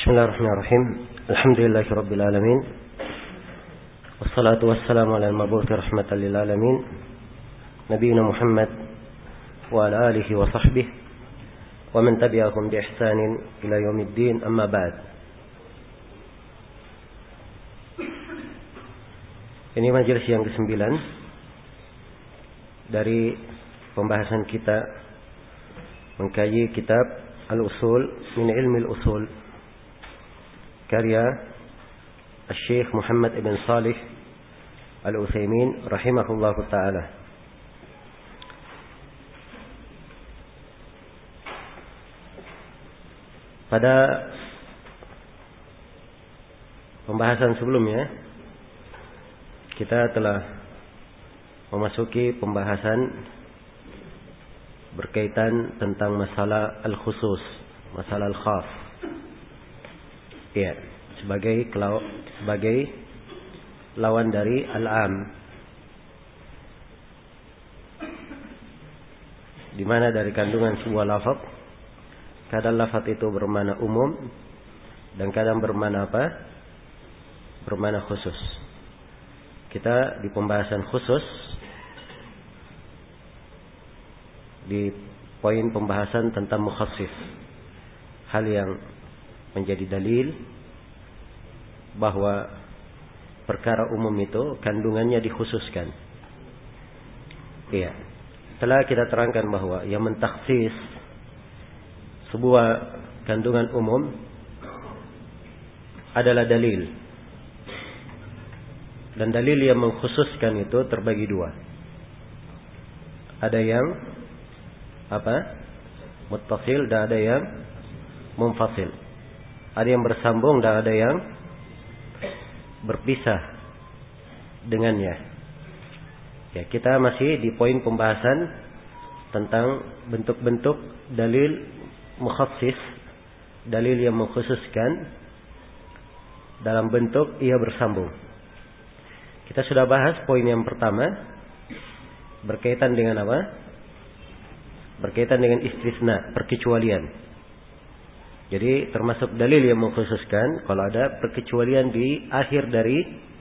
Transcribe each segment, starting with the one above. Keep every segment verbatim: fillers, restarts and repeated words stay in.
Bismillahirrahmanirrahim. Alhamdulillahirabbil alamin. Wassalatu wassalamu ala al-mabuthi rahmatan lil alamin. Nabiyina Muhammad wa ala alihi wa sahbihi wa man tabi'ahum bi ihsanin ila yaumiddin, amma ba'd. Ini majelis yang kesembilan dari pembahasan kita mengkaji kitab Al-Usul min Ilmi Al-Usul karya Syekh Muhammad ibn Salih Al-Utsaimin rahimahullahu ta'ala. Pada pembahasan sebelumnya kita telah memasuki pembahasan berkaitan tentang masalah al-khusus, masalah al-khas. Ya, sebagai sebagai lawan dari al-am. Di mana dari kandungan sebuah lafaz, kadang lafaz itu bermakna umum dan kadang bermakna apa? Bermakna khusus. Kita di pembahasan khusus, di poin pembahasan tentang mukhassis, hal yang menjadi dalil bahwa perkara umum itu kandungannya dikhususkan. Iya. Telah kita terangkan bahwa yang mentakhsis sebuah kandungan umum adalah dalil. Dan dalil yang mengkhususkan itu terbagi dua. Ada yang apa? Muttasil dan ada yang munfasil. Ada yang bersambung dan ada yang berpisah dengannya. Ya, kita masih di poin pembahasan tentang bentuk-bentuk dalil mukhassis, dalil yang mengkhususkan dalam bentuk ia bersambung. Kita sudah bahas poin yang pertama berkaitan dengan apa? Berkaitan dengan istisna, perkecualian. Jadi termasuk dalil yang mengkhususkan kalau ada perkecualian di akhir dari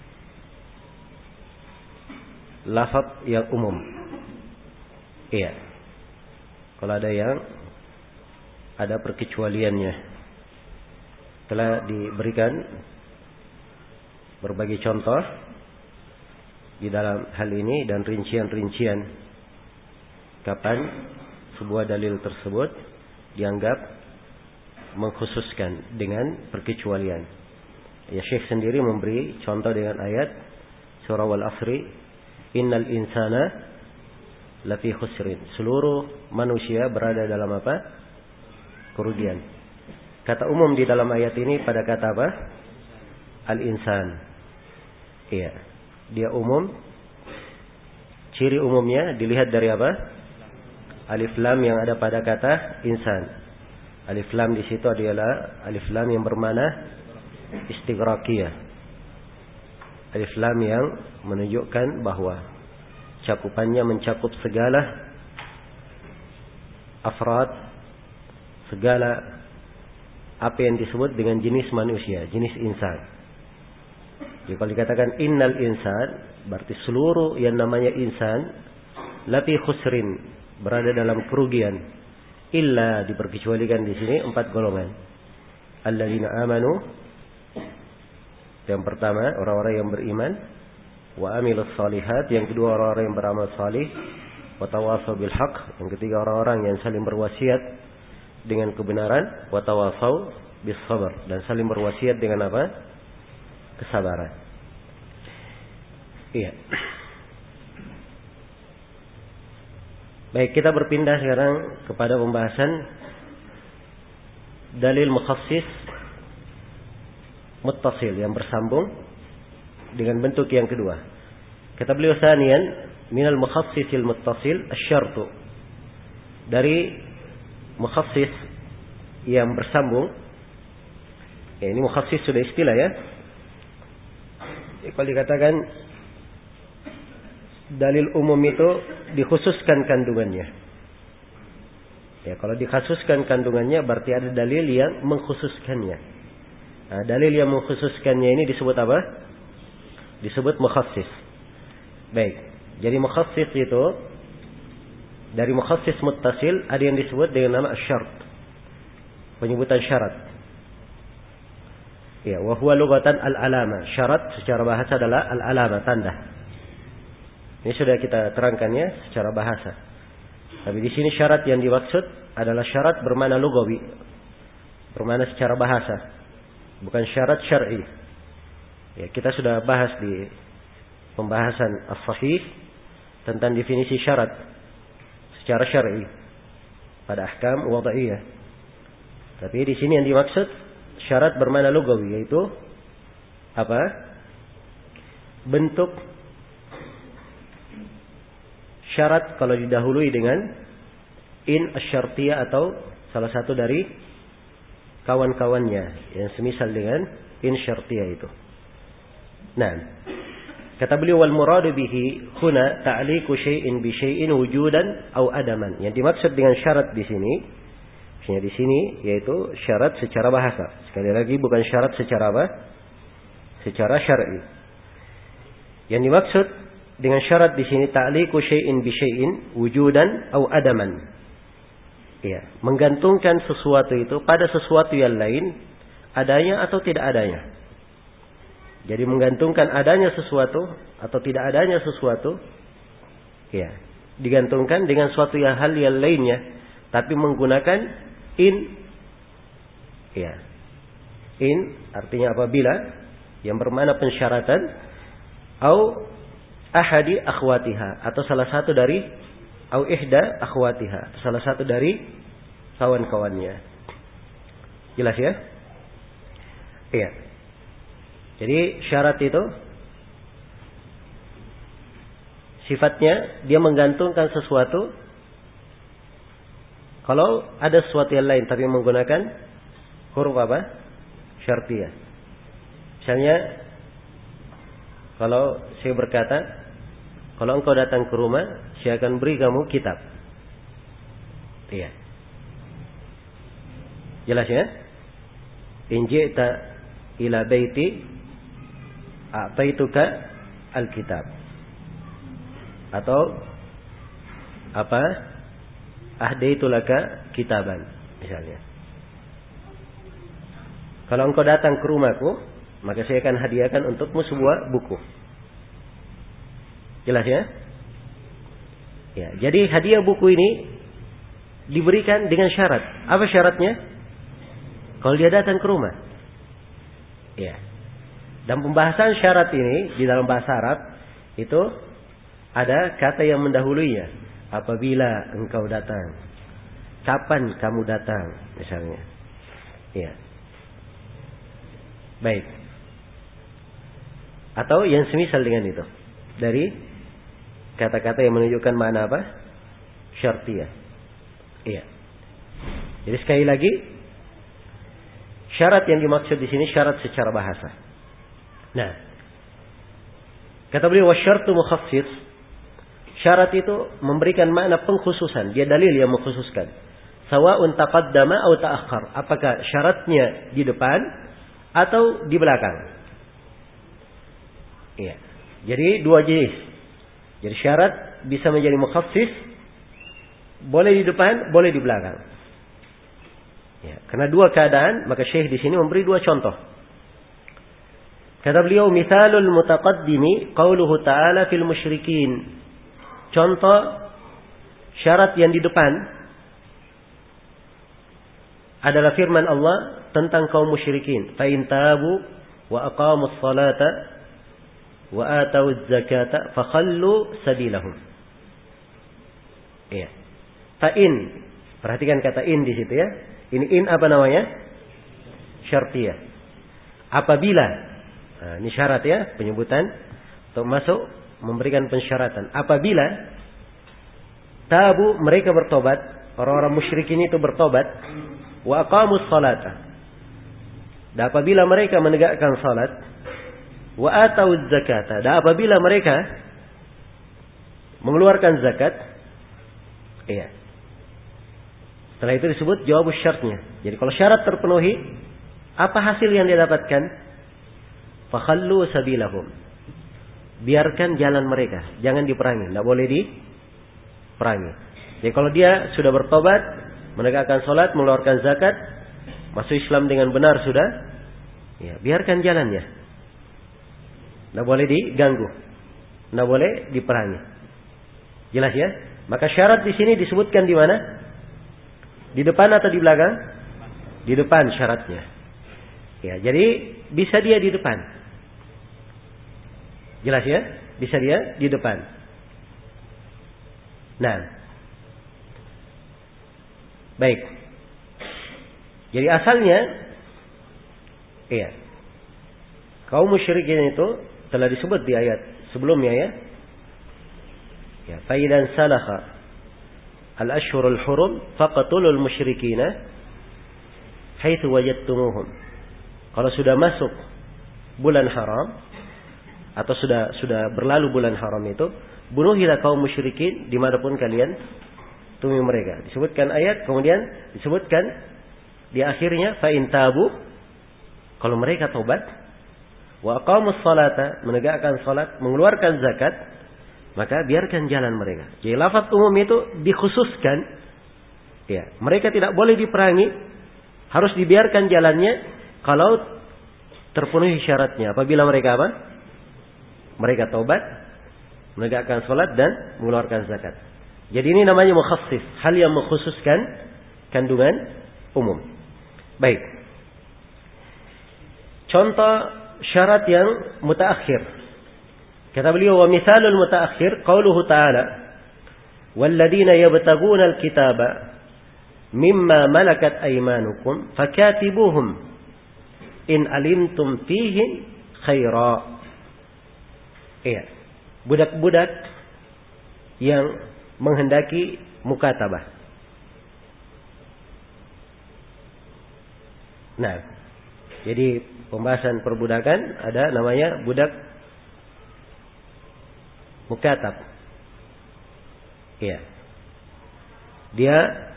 lafaz yang umum. Iya. Kalau ada yang ada perkecualiannya. Telah diberikan berbagai contoh di dalam hal ini dan rincian-rincian kapan sebuah dalil tersebut dianggap mengkhususkan dengan perkecualian. Ya, Syekh sendiri memberi contoh dengan ayat surah Wal-Asri, innal insana lafi khusrin. Seluruh manusia berada dalam apa? Kerugian. Kata umum di dalam ayat ini pada kata apa? Al-insan. Iya. Dia umum. Ciri umumnya dilihat dari apa? Alif lam yang ada pada kata insan. Alif lam di situ adalah alif lam yang bermakna istighraqiyah. Alif lam yang menunjukkan bahwa cakupannya mencakup segala afrad, segala apa yang disebut dengan jenis manusia, jenis insan. Jadi kalau dikatakan innal insan, berarti seluruh yang namanya insan lafi khusrin, berada dalam kerugian. Illa diperkecualikan di sini empat golongan. Alladzina amanu, yang pertama orang-orang yang beriman, wa amilus shalihat, yang kedua orang-orang yang beramal salih, wa tawassaw bil haqq, yang ketiga orang-orang yang saling berwasiat dengan kebenaran, wa tawassaw bis sabr, dan saling berwasiat dengan apa? Kesabaran. Iya. Baik, kita berpindah sekarang kepada pembahasan dalil mukhassis muttasil yang bersambung dengan bentuk yang kedua. Kata beliau, sanian minal mukhassisil muttasil asy-syartu. Dari mukhassis yang bersambung. Ya, ini mukhassis sudah istilah ya. Kalau dikatakan dalil umum itu dikhususkan kandungannya. Ya, kalau dikhususkan kandungannya berarti ada dalil yang mengkhususkannya. Nah, dalil yang mengkhususkannya ini disebut apa? Disebut mukhassis. Baik. Jadi mukhassis itu dari mukhassis muttasil ada yang disebut dengan nama asy-syart. Penyebutan syarat. Ya, wa huwa lughatan al-alama. Syarat secara bahasa adalah al-alama, tanda. Ini sudah kita terangkannya secara bahasa. Tapi di sini syarat yang dimaksud adalah syarat bermakna lughawi, bermakna secara bahasa, bukan syarat syar'i. Ya, kita sudah bahas di pembahasan as-sahih tentang definisi syarat secara syar'i pada ahkam wad'iyah. Tapi di sini yang dimaksud syarat bermakna lughawi, yaitu apa? Bentuk syarat kalau didahului dengan in asy-syartiyah atau salah satu dari kawan-kawannya yang semisal dengan in syartiyah itu. Nah, kata beliau wal muradu bihi huna ta'liqu syai'in bi syai'in wujudan aw adaman. Yang dimaksud dengan syarat di sini, maksudnya di sini yaitu syarat secara bahasa. Sekali lagi bukan syarat secara apa? Secara syar'i. Yang dimaksud dengan syarat di sini ta'liqu syai'in bi syai'in wujudan aw adaman. Ya, menggantungkan sesuatu itu pada sesuatu yang lain, adanya atau tidak adanya. Jadi menggantungkan adanya sesuatu atau tidak adanya sesuatu, ya, digantungkan dengan suatu yang hal yang lainnya, tapi menggunakan in. Ya. In artinya apabila yang bermakna pensyaratan, au ahadi akhwatiha atau salah satu dari au ihda akhwatiha atau salah satu dari kawan-kawannya. Jelas ya? Iya. Jadi syarat itu sifatnya dia menggantungkan sesuatu. Kalau ada sesuatu yang lain tapi menggunakan huruf apa? Syartiyah. Misalnya kalau saya berkata, kalau engkau datang ke rumah, saya akan beri kamu kitab. Iya. Jelas ya? In ji'ta ila baiti a'taituka alkitab. Atau apa? Ahdaitu laka kitaban, misalnya. Kalau engkau datang ke rumahku, maka saya akan hadiahkan untukmu sebuah buku. Jelas ya? Ya, jadi hadiah buku ini diberikan dengan syarat. Apa syaratnya? Kalau dia datang ke rumah. Ya. Dan pembahasan syarat ini di dalam bahasa Arab itu ada kata yang mendahulunya. Apabila engkau datang. Kapan kamu datang, misalnya. Ya. Baik. Atau yang semisal dengan itu. Dari kata-kata yang menunjukkan makna apa? Syartiyah. Iya. Jadi sekali lagi, syarat yang dimaksud di sini syarat secara bahasa. Nah, kata beliau wasyartu mukhassis. Syarat itu memberikan makna pengkhususan. Dia dalil yang mengkhususkan. Sawa'un taqaddama atau ta'akhkhar. Apakah syaratnya di depan atau di belakang? Iya. Jadi dua jenis. Jadi syarat bisa menjadi mukhassis, boleh di depan, boleh di belakang. Ya, karena dua keadaan, maka Syekh di sini memberi dua contoh. Kata beliau, "Mithalul mutaqaddimi qauluhu ta'ala fil musyrikin." Contoh syarat yang di depan adalah firman Allah tentang kaum musyrikin. Fa in tabu wa aqamus salata wa atawuz zakata fakhallu sabilahum. Iya. Fa in, perhatikan kata in di situ ya. Ini in apa namanya? Syartiyah. Apabila, nah, ini syarat ya, penyebutan untuk masuk memberikan pensyaratan. Apabila tabu, mereka bertobat, orang-orang musyrikin itu bertobat, wa aqamus salata. Dan apabila mereka menegakkan salat, wa atawuz zakata. Dan apabila mereka mengeluarkan zakat, iya. Setelah itu disebut jawab syaratnya. Jadi kalau syarat terpenuhi, Apa hasil yang dia dapatkan? Fakhallu sabilahum. Biarkan jalan mereka, jangan diperangi, tidak boleh diperangi. Jadi kalau dia sudah bertobat, menegakkan sholat, mengeluarkan zakat, masuk Islam dengan benar sudah, ya biarkan jalannya, tidak boleh diganggu, tidak boleh diperangi. Jelas ya? Maka syarat di sini disebutkan di mana? Di depan atau di belakang? Di depan syaratnya. Ya, jadi bisa dia di depan. Jelas ya? Bisa dia di depan. Nah. Baik. Jadi asalnya iya. Kaum musyrikin itu telah disebut di ayat sebelumnya ya. Ya, fa idan salakha al-ashhurul hurum faqtulul musyrikina haitsu wajadtumuhum. Kalau sudah masuk bulan haram atau sudah sudah berlalu bulan haram itu, bunuhilah kaum musyrikin dimanapun kalian temui mereka. Disebutkan ayat, kemudian disebutkan di akhirnya fa in tabu, kalau mereka taubat, wa aqamus salata, menegakkan salat, mengeluarkan zakat, maka biarkan jalan mereka. Jadi lafaz umum itu dikhususkan, ya, mereka tidak boleh diperangi, harus dibiarkan jalannya kalau terpenuhi syaratnya. Apabila mereka apa? Mereka taubat, menegakkan salat dan mengeluarkan zakat. Jadi ini namanya mukhassis, hal yang mengkhususkan kandungan umum. Baik. Contoh syarat yang mutaakhir. Kata beliau, wa misalul mutaakhir qauluhu ta'ala walladzina yabtaguna alkitaba mimma malakat aymanukum fakatibuhum in alimtum fihim khaira. Iya. Budak-budak yang menghendaki mukatabah. Nah, jadi pembahasan perbudakan ada namanya budak mukatab. Iya. Dia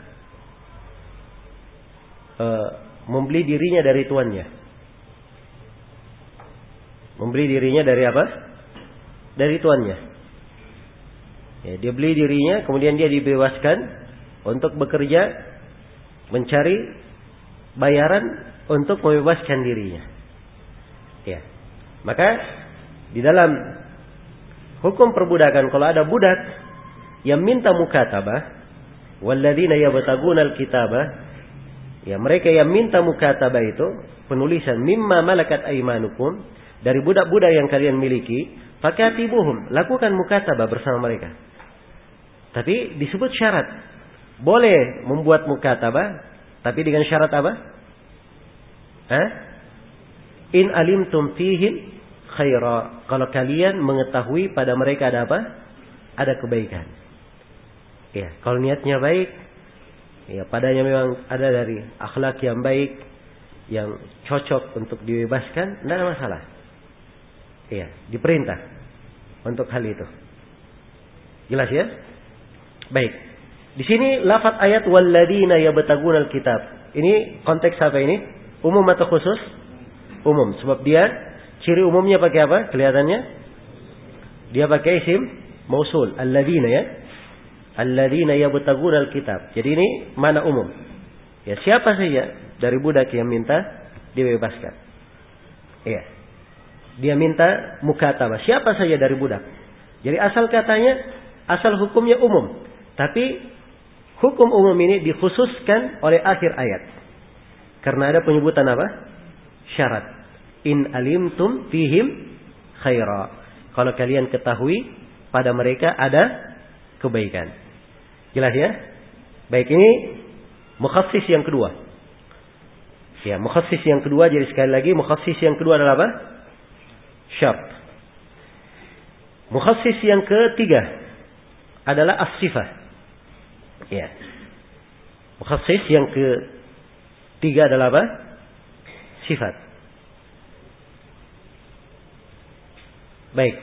e, membeli dirinya dari tuannya. Membeli dirinya dari apa? Dari tuannya. Ya, dia beli dirinya, kemudian dia dibebaskan untuk bekerja, mencari bayaran untuk membebaskan dirinya. Ya, maka di dalam hukum perbudakan, kalau ada budak yang minta mukatabah, walladzina yabtaguna alkitabah, ya mereka yang minta mukatabah itu penulisan mimma malakat aymanukum, dari budak-budak yang kalian miliki, fakatibuhum, lakukan mukatabah bersama mereka. Tapi disebut syarat. Boleh membuat mukatabah, tapi dengan syarat apa? Hah? In alimtum fihim khaira. Kalau kalian mengetahui pada mereka ada apa? Ada kebaikan. Ya, kalau niatnya baik, ya padanya memang ada dari akhlak yang baik, yang cocok untuk dibebaskan, tidak ada masalah. Ya, diperintah untuk hal itu. Jelas ya? Baik. Di sini lafaz ayat walladzina yabtaguna alkitab. Ini konteks apa ini? Umum atau khusus? Umum. Sebab dia ciri umumnya pakai apa? Kelihatannya dia pakai isim mausul, alladzina ya. Alladzina yabtaguna alkitab. Jadi ini mana umum? Ya, siapa saja dari budak yang minta dibebaskan. Iya. Dia minta mukatabah. Siapa saja dari budak. Jadi asal katanya, asal hukumnya umum. Tapi hukum umum ini dikhususkan oleh akhir ayat. Karena ada penyebutan apa? Syarat. In alimtum fihim khaira. Kalau kalian ketahui pada mereka ada kebaikan. Jelas ya? Baik, ini mukhassis yang kedua. Ya, mukhassis yang kedua, jadi sekali lagi mukhassis yang kedua adalah apa? Syarat. Mukhassis yang ketiga adalah as-sifah. Ya. Mukhassis yang ketiga adalah apa? Sifat. Baik.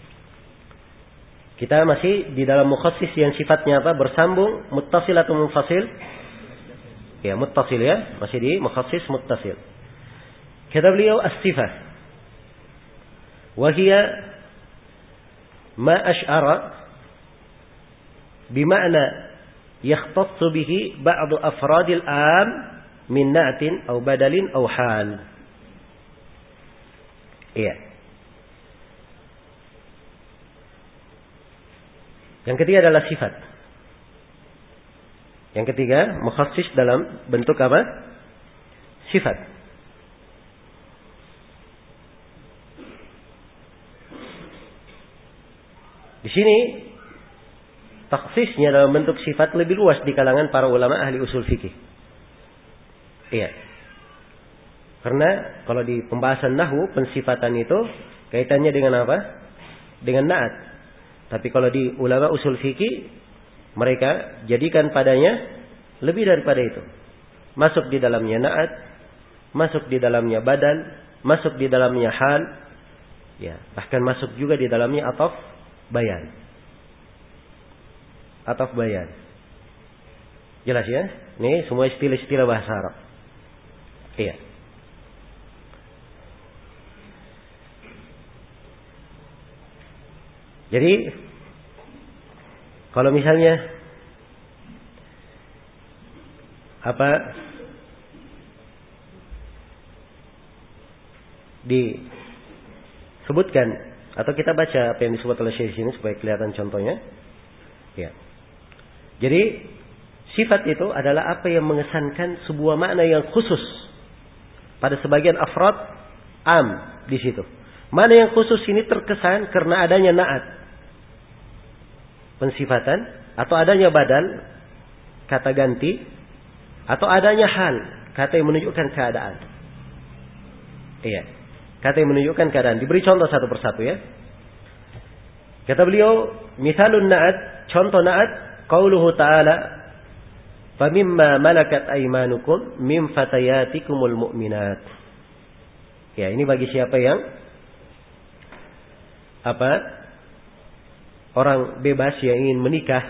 Kita masih di dalam mukhassis yang sifatnya apa? Bersambung, muttasil atau munfasil? Ya, muttasil ya. Masih di mukhassis muttasil. Kata beliau as-sifah wa hiya ma ash'ara bima'na yakhtassu bihi ba'du afradil am min na'tin aw badalin aw hal. Iya. Yang ketiga adalah sifat. Yang ketiga mukhassis dalam bentuk apa? Sifat. Di sini takhsisnya dalam bentuk sifat lebih luas di kalangan para ulama ahli usul fikih. Iya. Karena kalau di pembahasan nahwu pensifatan itu kaitannya dengan apa? Dengan na'at. Tapi kalau di ulama usul fikih mereka jadikan padanya lebih daripada itu. Masuk di dalamnya na'at, masuk di dalamnya badal, masuk di dalamnya hal, ya, bahkan masuk juga di dalamnya ataf bayan. Ataf bayan. Jelas ya? Ini semua istilah-istilah bahasa Arab. Iya. Jadi kalau misalnya apa disebutkan atau kita baca apa yang disebut oleh Syekh di sini supaya kelihatan contohnya. Ya. Jadi sifat itu adalah apa yang mengesankan sebuah makna yang khusus pada sebagian afrad am di situ. Mana yang khusus ini terkesan karena adanya na'at, pensifatan, atau adanya badal, kata ganti, atau adanya hal, kata yang menunjukkan keadaan. Iya. Kata yang menunjukkan keadaan. Diberi contoh satu persatu ya. Kata beliau, misalun na'at, contoh na'at, qauluhu ta'ala, famimma malakat aymanukum min fatayatikumul mu'minat. Ya, ini bagi siapa yang apa? Orang bebas yang ingin menikah,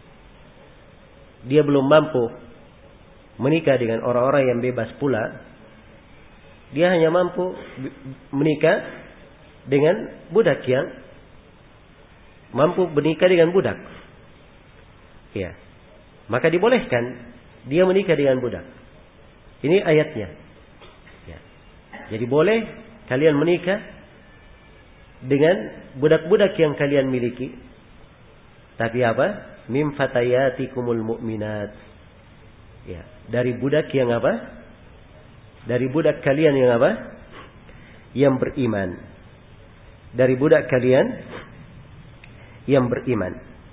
dia belum mampu menikah dengan orang-orang yang bebas pula. Dia hanya mampu menikah dengan budak yang mampu menikah dengan budak. Ya. Maka dibolehkan dia menikah dengan budak. Ini ayatnya. Ya. Jadi boleh kalian menikah dengan budak-budak yang kalian miliki. Tapi apa? Mim fatayatikumul mu'minat. Ya, dari budak yang apa? Dari budak kalian yang apa? Yang beriman. Dari budak kalian yang beriman.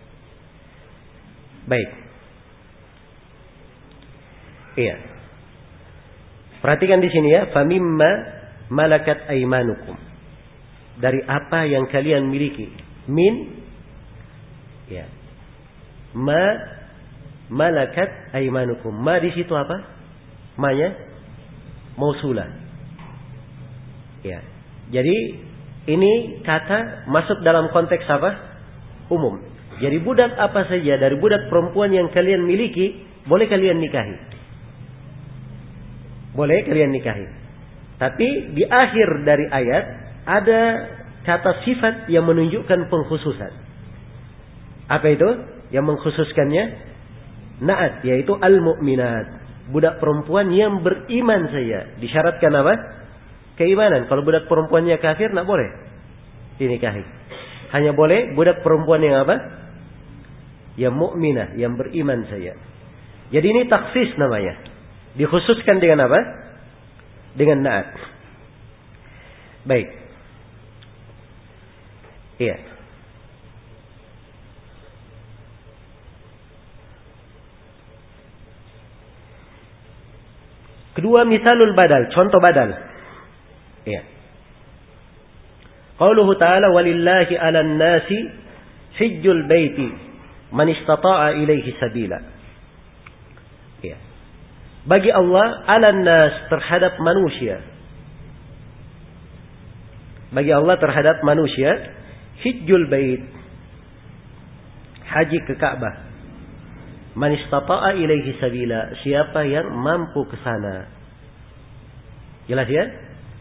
Baik. Iya. Perhatikan di sini ya, famimma malakat aymanukum. Dari apa yang kalian miliki. Min ya. Ma malakat aymanukum. Ma di situ apa? Ma-nya mausulah. Ya. Jadi ini kata masuk dalam konteks apa? Umum. Jadi budak apa saja dari budak perempuan yang kalian miliki boleh kalian nikahi. Boleh kalian nikahi. Tapi di akhir dari ayat ada kata sifat yang menunjukkan pengkhususan. Apa itu? Yang mengkhususkannya na'at, yaitu al-mu'minat. Budak perempuan yang beriman saja. Disyaratkan apa? Keimanan. Kalau budak perempuannya kafir, tidak boleh dinikahi. Hanya boleh budak perempuan yang apa? Yang mukminah, yang beriman saja. Jadi ini taksis namanya. Dikhususkan dengan apa? Dengan na'at. Baik. Iya. Kedua, misalul badal, contoh badal. Ya. Qauluhu ta'ala walillahi 'alan nasi hijjul baiti man istata'a ilaihi sabila. Ya. Bagi Allah 'alan nas terhadap manusia. Bagi Allah terhadap manusia hijjul bait. Haji ke Ka'bah. Man istata'a ilaihi sabila, siapa yang mampu ke sana. Jelas ya?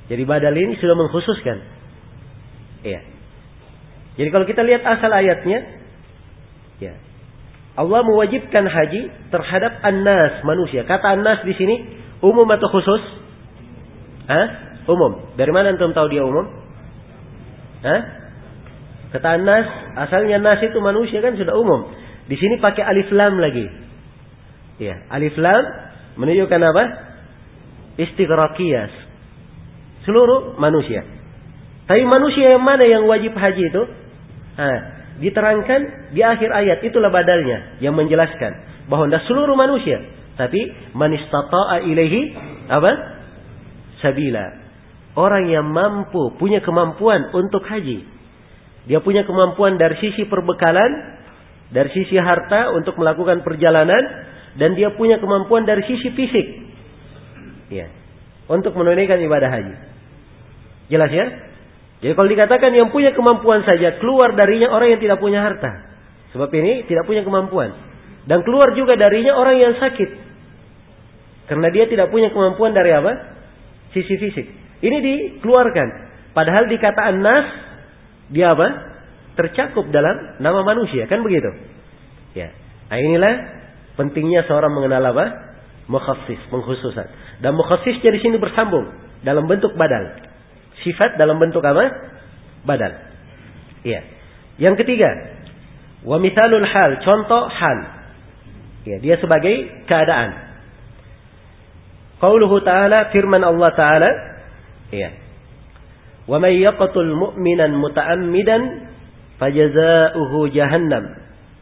Jadi badal ini sudah mengkhususkan. Iya. Jadi kalau kita lihat asal ayatnya, ya, Allah mewajibkan haji terhadap an-nas, manusia. Kata an-nas di sini umum atau khusus? Hah? Umum. Dari mana antum tahu dia umum? Hah? Kata an-nas, asalnya nas itu manusia kan sudah umum. Di sini pakai alif lam lagi. Ya, alif lam menunjukkan apa? Istighraqiyah. Seluruh manusia. Tapi manusia yang mana yang wajib haji itu? Nah, diterangkan di akhir ayat, itulah badalnya yang menjelaskan bahwa tidak seluruh manusia, tapi man istata'a ilaihi apa? Sabila. Orang yang mampu, punya kemampuan untuk haji. Dia punya kemampuan dari sisi perbekalan, dari sisi harta untuk melakukan perjalanan, dan dia punya kemampuan dari sisi fisik. Ya, untuk menunaikan ibadah haji. Jelas ya? Jadi kalau dikatakan yang punya kemampuan saja, keluar darinya orang yang tidak punya harta. Sebab ini tidak punya kemampuan. Dan keluar juga darinya orang yang sakit. Karena dia tidak punya kemampuan dari apa? Sisi fisik. Ini dikeluarkan. Padahal dikata an-nas, dia apa? Tercakup dalam nama manusia. Kan begitu? Ya. Nah inilah pentingnya seorang mengenal apa? Mukhassis, pengkhususan. Dan mukhassisnya di sini bersambung dalam bentuk badal. Sifat dalam bentuk apa? Badal. Iya. Yang ketiga, wa mithalul hal, contoh hal. Ya, dia sebagai keadaan. Qauluhu ta'ala, firman Allah Ta'ala, iya. Wa may yaqtul mu'minan muta'ammidan fajaza'uhu jahannam.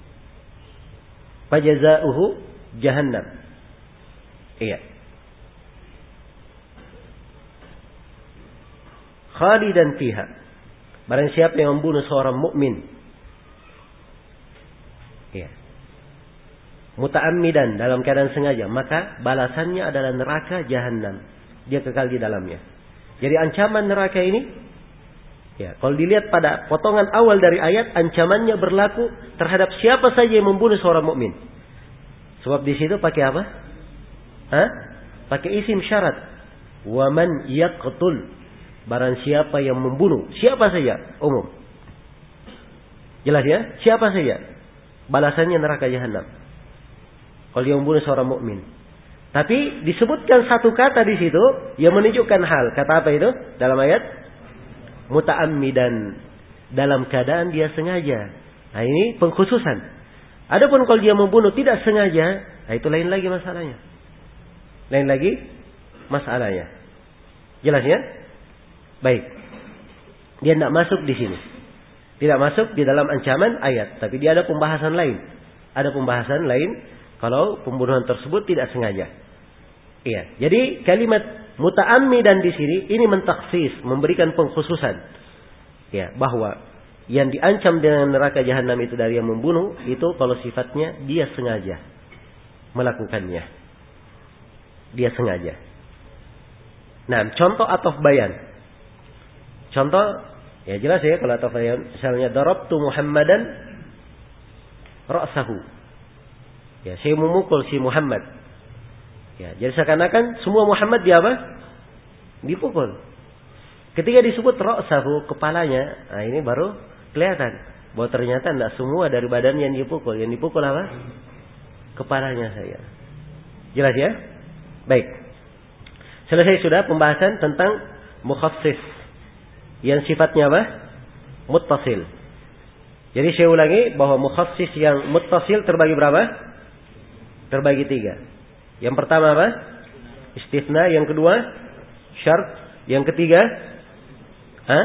Fajaza'uhu jahannam. Iya. Khalidan fiha. Barang siapa yang membunuh seorang mukmin, ya, muta'ammidan, dalam keadaan sengaja, maka balasannya adalah neraka jahanam. Dia kekal di dalamnya. Jadi ancaman neraka ini, ya, kalau dilihat pada potongan awal dari ayat, ancamannya berlaku terhadap siapa saja yang membunuh seorang mukmin. Sebab di situ pakai apa? Hah? Pakai isim syarat. Wa man yaqtul. Barang siapa yang membunuh, siapa saja, umum. Jelas ya? Siapa saja. Balasannya neraka jahanam. Kalau dia membunuh seorang mukmin. Tapi disebutkan satu kata di situ yang menunjukkan hal. Kata apa itu? Dalam ayat muta'ammidan, dalam keadaan dia sengaja. Nah, ini pengkhususan. Adapun kalau dia membunuh tidak sengaja, nah itu lain lagi masalahnya. Lain lagi masalahnya. Jelas ya? Baik. Dia tidak masuk di sini. Tidak masuk di dalam ancaman ayat. Tapi dia ada pembahasan lain. Ada pembahasan lain kalau pembunuhan tersebut tidak sengaja. Iya. Jadi kalimat muta'ammidan di sini ini mentaksis, memberikan pengkhususan. Ya, bahwa yang diancam dengan neraka jahanam itu dari yang membunuh, itu kalau sifatnya dia sengaja melakukannya. Dia sengaja. Nah, contoh atau bayan. Contoh, ya jelas ya kalau atau bayan, misalnya darabtu Muhammadan ra'sahu. Ya, saya memukul si Muhammad. Ya, jadi seakan-akan semua Muhammad dia apa? Dipukul. Ketika disebut ra'sahu, kepalanya, nah ini baru kelihatan bahwa ternyata tidak semua dari badan yang dipukul. Yang dipukul apa? Kepalanya saya. Jelas ya? Baik. Selesai sudah pembahasan tentang mukhassis yang sifatnya apa? Muttasil. Jadi saya ulangi bahwa mukhassis yang muttasil terbagi berapa? Terbagi tiga. Yang pertama apa? Istitsna. Yang kedua syarat. Yang ketiga Hah?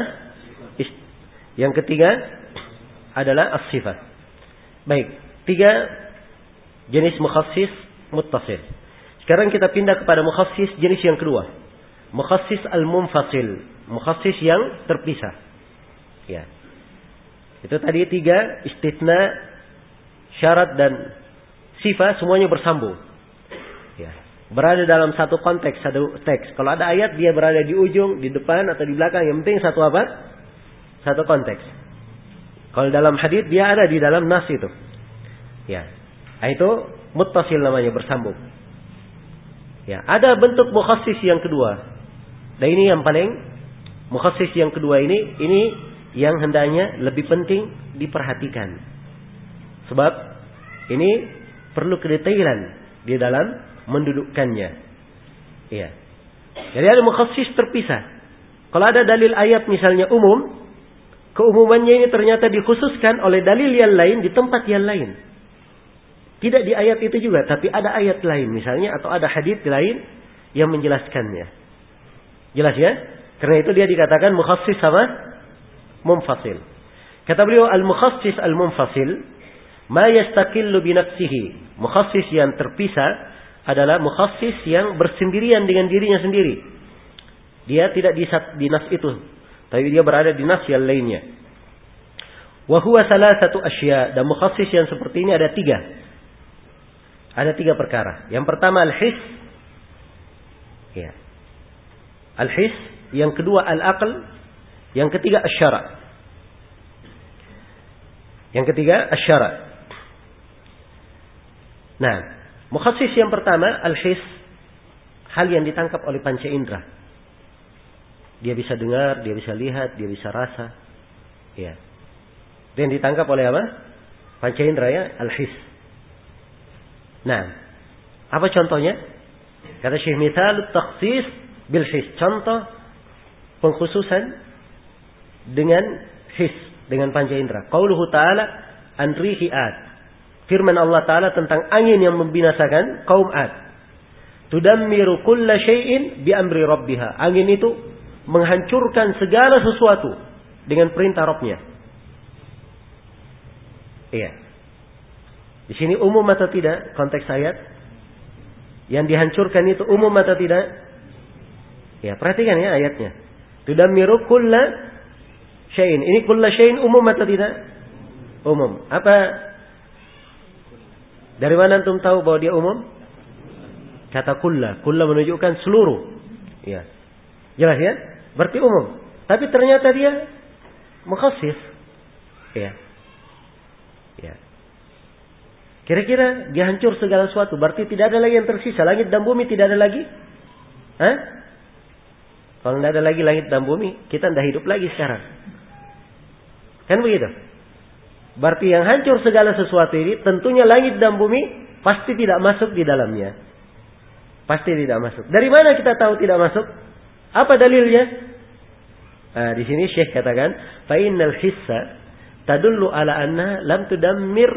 Yang ketiga adalah as-sifat. Baik, tiga jenis mukhassis muttasil. Sekarang kita pindah kepada mukhassis jenis yang kedua. Mukhassis al-munfasil, mukhassis yang terpisah. Ya. Itu tadi tiga, istitsna, syarat dan sifat semuanya bersambung. Ya. Berada dalam satu konteks, satu teks. Kalau ada ayat dia berada di ujung, di depan atau di belakang, yang penting satu apa? Satu konteks. Kalau dalam hadis dia ada di dalam nas itu. Ya. Nah, itu muttasil namanya, bersambung. Ya, ada bentuk mukhassis yang kedua. Dan ini yang paling mukhassis yang kedua ini, ini yang hendaknya lebih penting diperhatikan. Sebab ini perlu kedetailan di dalam mendudukkannya. Iya. Jadi ada mukhassis terpisah. Kalau ada dalil ayat misalnya umum, keumumannya ini ternyata dikhususkan oleh dalil yang lain di tempat yang lain. Tidak di ayat itu juga, tapi ada ayat lain misalnya, atau ada hadits lain yang menjelaskannya. Jelas ya? Karena itu dia dikatakan mukhassis sama munfasil. Kata beliau al-mukhassis al-munfasil ma yastaqillu bi nafsihi. Mukhassis yang terpisah adalah mukhassis yang bersendirian dengan dirinya sendiri. Dia tidak di, di nas itu, tapi dia berada di nas yang lainnya. Wa huwa salasatu asya. Dan mukhassis yang seperti ini ada tiga. Ada tiga perkara. Yang pertama al-his. Ya. Al-his. Yang kedua al-aql. Yang ketiga asy-syara'. Yang ketiga asy-syara'. Nah, mukhassis yang pertama al-his, hal yang ditangkap oleh panca indera. Dia bisa dengar, dia bisa lihat, dia bisa rasa. Ya. Dan ditangkap oleh apa? Panca indera ya, al-his. Nah, apa contohnya? Kata Syekh Mithalut takhsis bil his. Contoh pengkhususan dengan his, dengan panca indera. Qauluhu ta'ala an rihi ad. Firman Allah Ta'ala tentang angin yang membinasakan kaum Ad. Tudammiru kulla syai'in bi amri rabbiha. Angin itu menghancurkan segala sesuatu dengan perintah Rabbnya. Iya. Di sini umum atau tidak konteks ayat? Yang dihancurkan itu umum atau tidak? Ya, perhatikan ya ayatnya. Tudammiru kulla syai'in. Ini kulla syai'in umum atau tidak? Umum. Apa? Dari mana antum tahu bahwa dia umum? Kata kulla. Kulla menunjukkan seluruh. Ya. Jelas ya? Berarti umum. Tapi ternyata dia mukhassis. Ya. Ya. Kira-kira dia hancur segala sesuatu. Berarti tidak ada lagi yang tersisa. Langit dan bumi tidak ada lagi. Hah? Kalau tidak ada lagi langit dan bumi, kita tidak hidup lagi sekarang. Kan begitu? Berarti yang hancur segala sesuatu ini, tentunya langit dan bumi pasti tidak masuk di dalamnya. Pasti tidak masuk. Dari mana kita tahu tidak masuk? Apa dalilnya? Nah, di sini Syekh katakan, fa innal hissa tadullu ala anna lam tudammir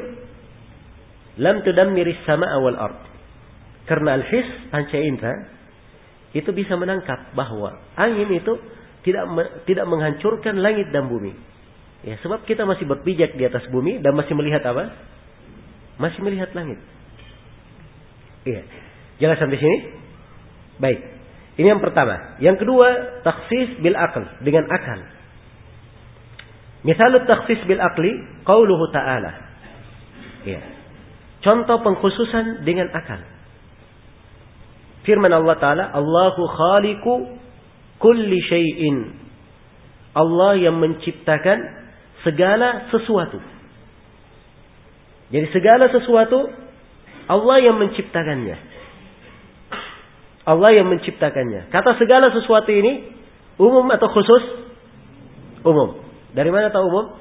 lam tudammiris samaa'a wal ard. Karena al-hiss, panca indera, itu bisa menangkap bahwa angin itu tidak tidak menghancurkan langit dan bumi. Ya, sebab kita masih berpijak di atas bumi dan masih melihat apa? Masih melihat langit. Iya. Jelas sampai sini? Baik. Ini yang pertama. Yang kedua, takhsis bil aql, dengan akal. Misalut takhsis bil aqli, qauluhu ta'ala. Iya. Contoh pengkhususan dengan akal. Firman Allah Ta'ala, Allahu khaliqu kulli syai'in. Allah yang menciptakan segala sesuatu. Jadi segala sesuatu Allah yang menciptakannya. Allah yang menciptakannya. Kata segala sesuatu ini umum atau khusus? Umum. Dari mana tahu umum?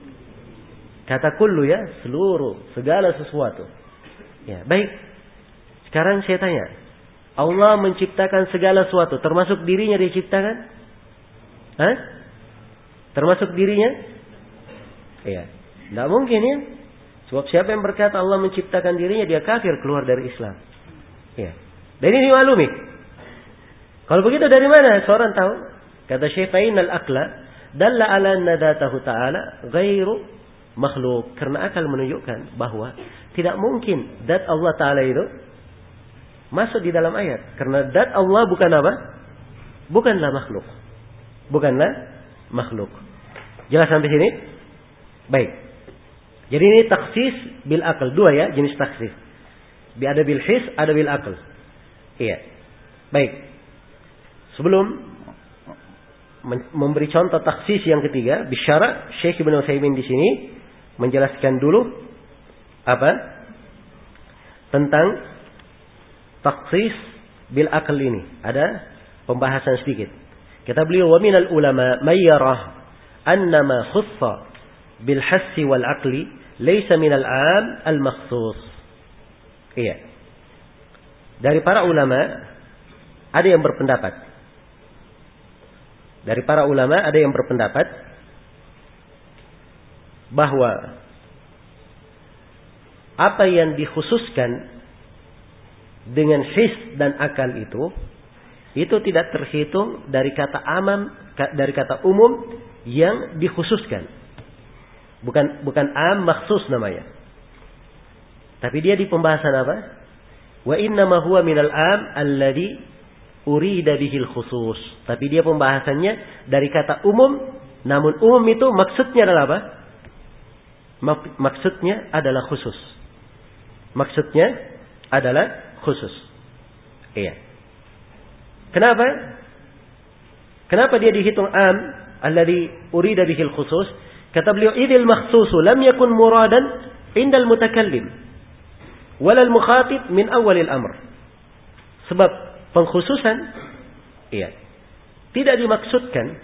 Kata kullu ya, seluruh, segala sesuatu. Ya, baik. Sekarang saya tanya, Allah menciptakan segala sesuatu, termasuk dirinya diciptakan? Hah? Termasuk dirinya? Ya, tidak mungkin ya. Sebab siapa yang berkata Allah menciptakan dirinya, dia kafir, keluar dari Islam. Ya. Dan ini dimaklumi. Kalau begitu dari mana seorang tahu? Kata Syekh, fainal aqla dalla ala anna dzatahu ta'ala ghairu makhluk. Karena akal menunjukkan bahwa tidak mungkin zat Allah Ta'ala itu masuk di dalam ayat. Karena zat Allah bukan apa? Bukanlah makhluk. Bukanlah makhluk. Jelas sampai sini? Baik. Jadi ini takhsis bil aql. Dua ya jenis takhsis. Ada bil his, ada bil aql. Iya. Baik. Sebelum memberi contoh takhsis yang ketiga, bisyara, Syekh Ibnu Utsaimin di sini menjelaskan dulu apa? Tentang takhsis bil aql ini. Ada pembahasan sedikit. Kata beliau, wa minal ulama may yarah annama khussa bil hassi wal aqli laysa minal 'am al makhsus. Iya. Dari para ulama ada yang berpendapat. Dari para ulama ada yang berpendapat bahwa apa yang dikhususkan dengan his dan akal itu itu tidak terhitung dari kata amam, dari kata umum yang dikhususkan. Bukan bukan am maksus namanya. Tapi dia di pembahasan apa? Wa inna ma huwa minal am alladhi urida bihil khusus. Tapi dia pembahasannya dari kata umum, namun umum itu maksudnya adalah apa? Maksudnya adalah khusus. Maksudnya adalah khusus. Iya. Kenapa? Kenapa dia dihitung am alladhi urida bihil khusus? Kata beliau, idil makhsusu lam yakun muradan indal mutakallim walal mukhatib min awalil amr. Sebab pengkhususan iya, tidak dimaksudkan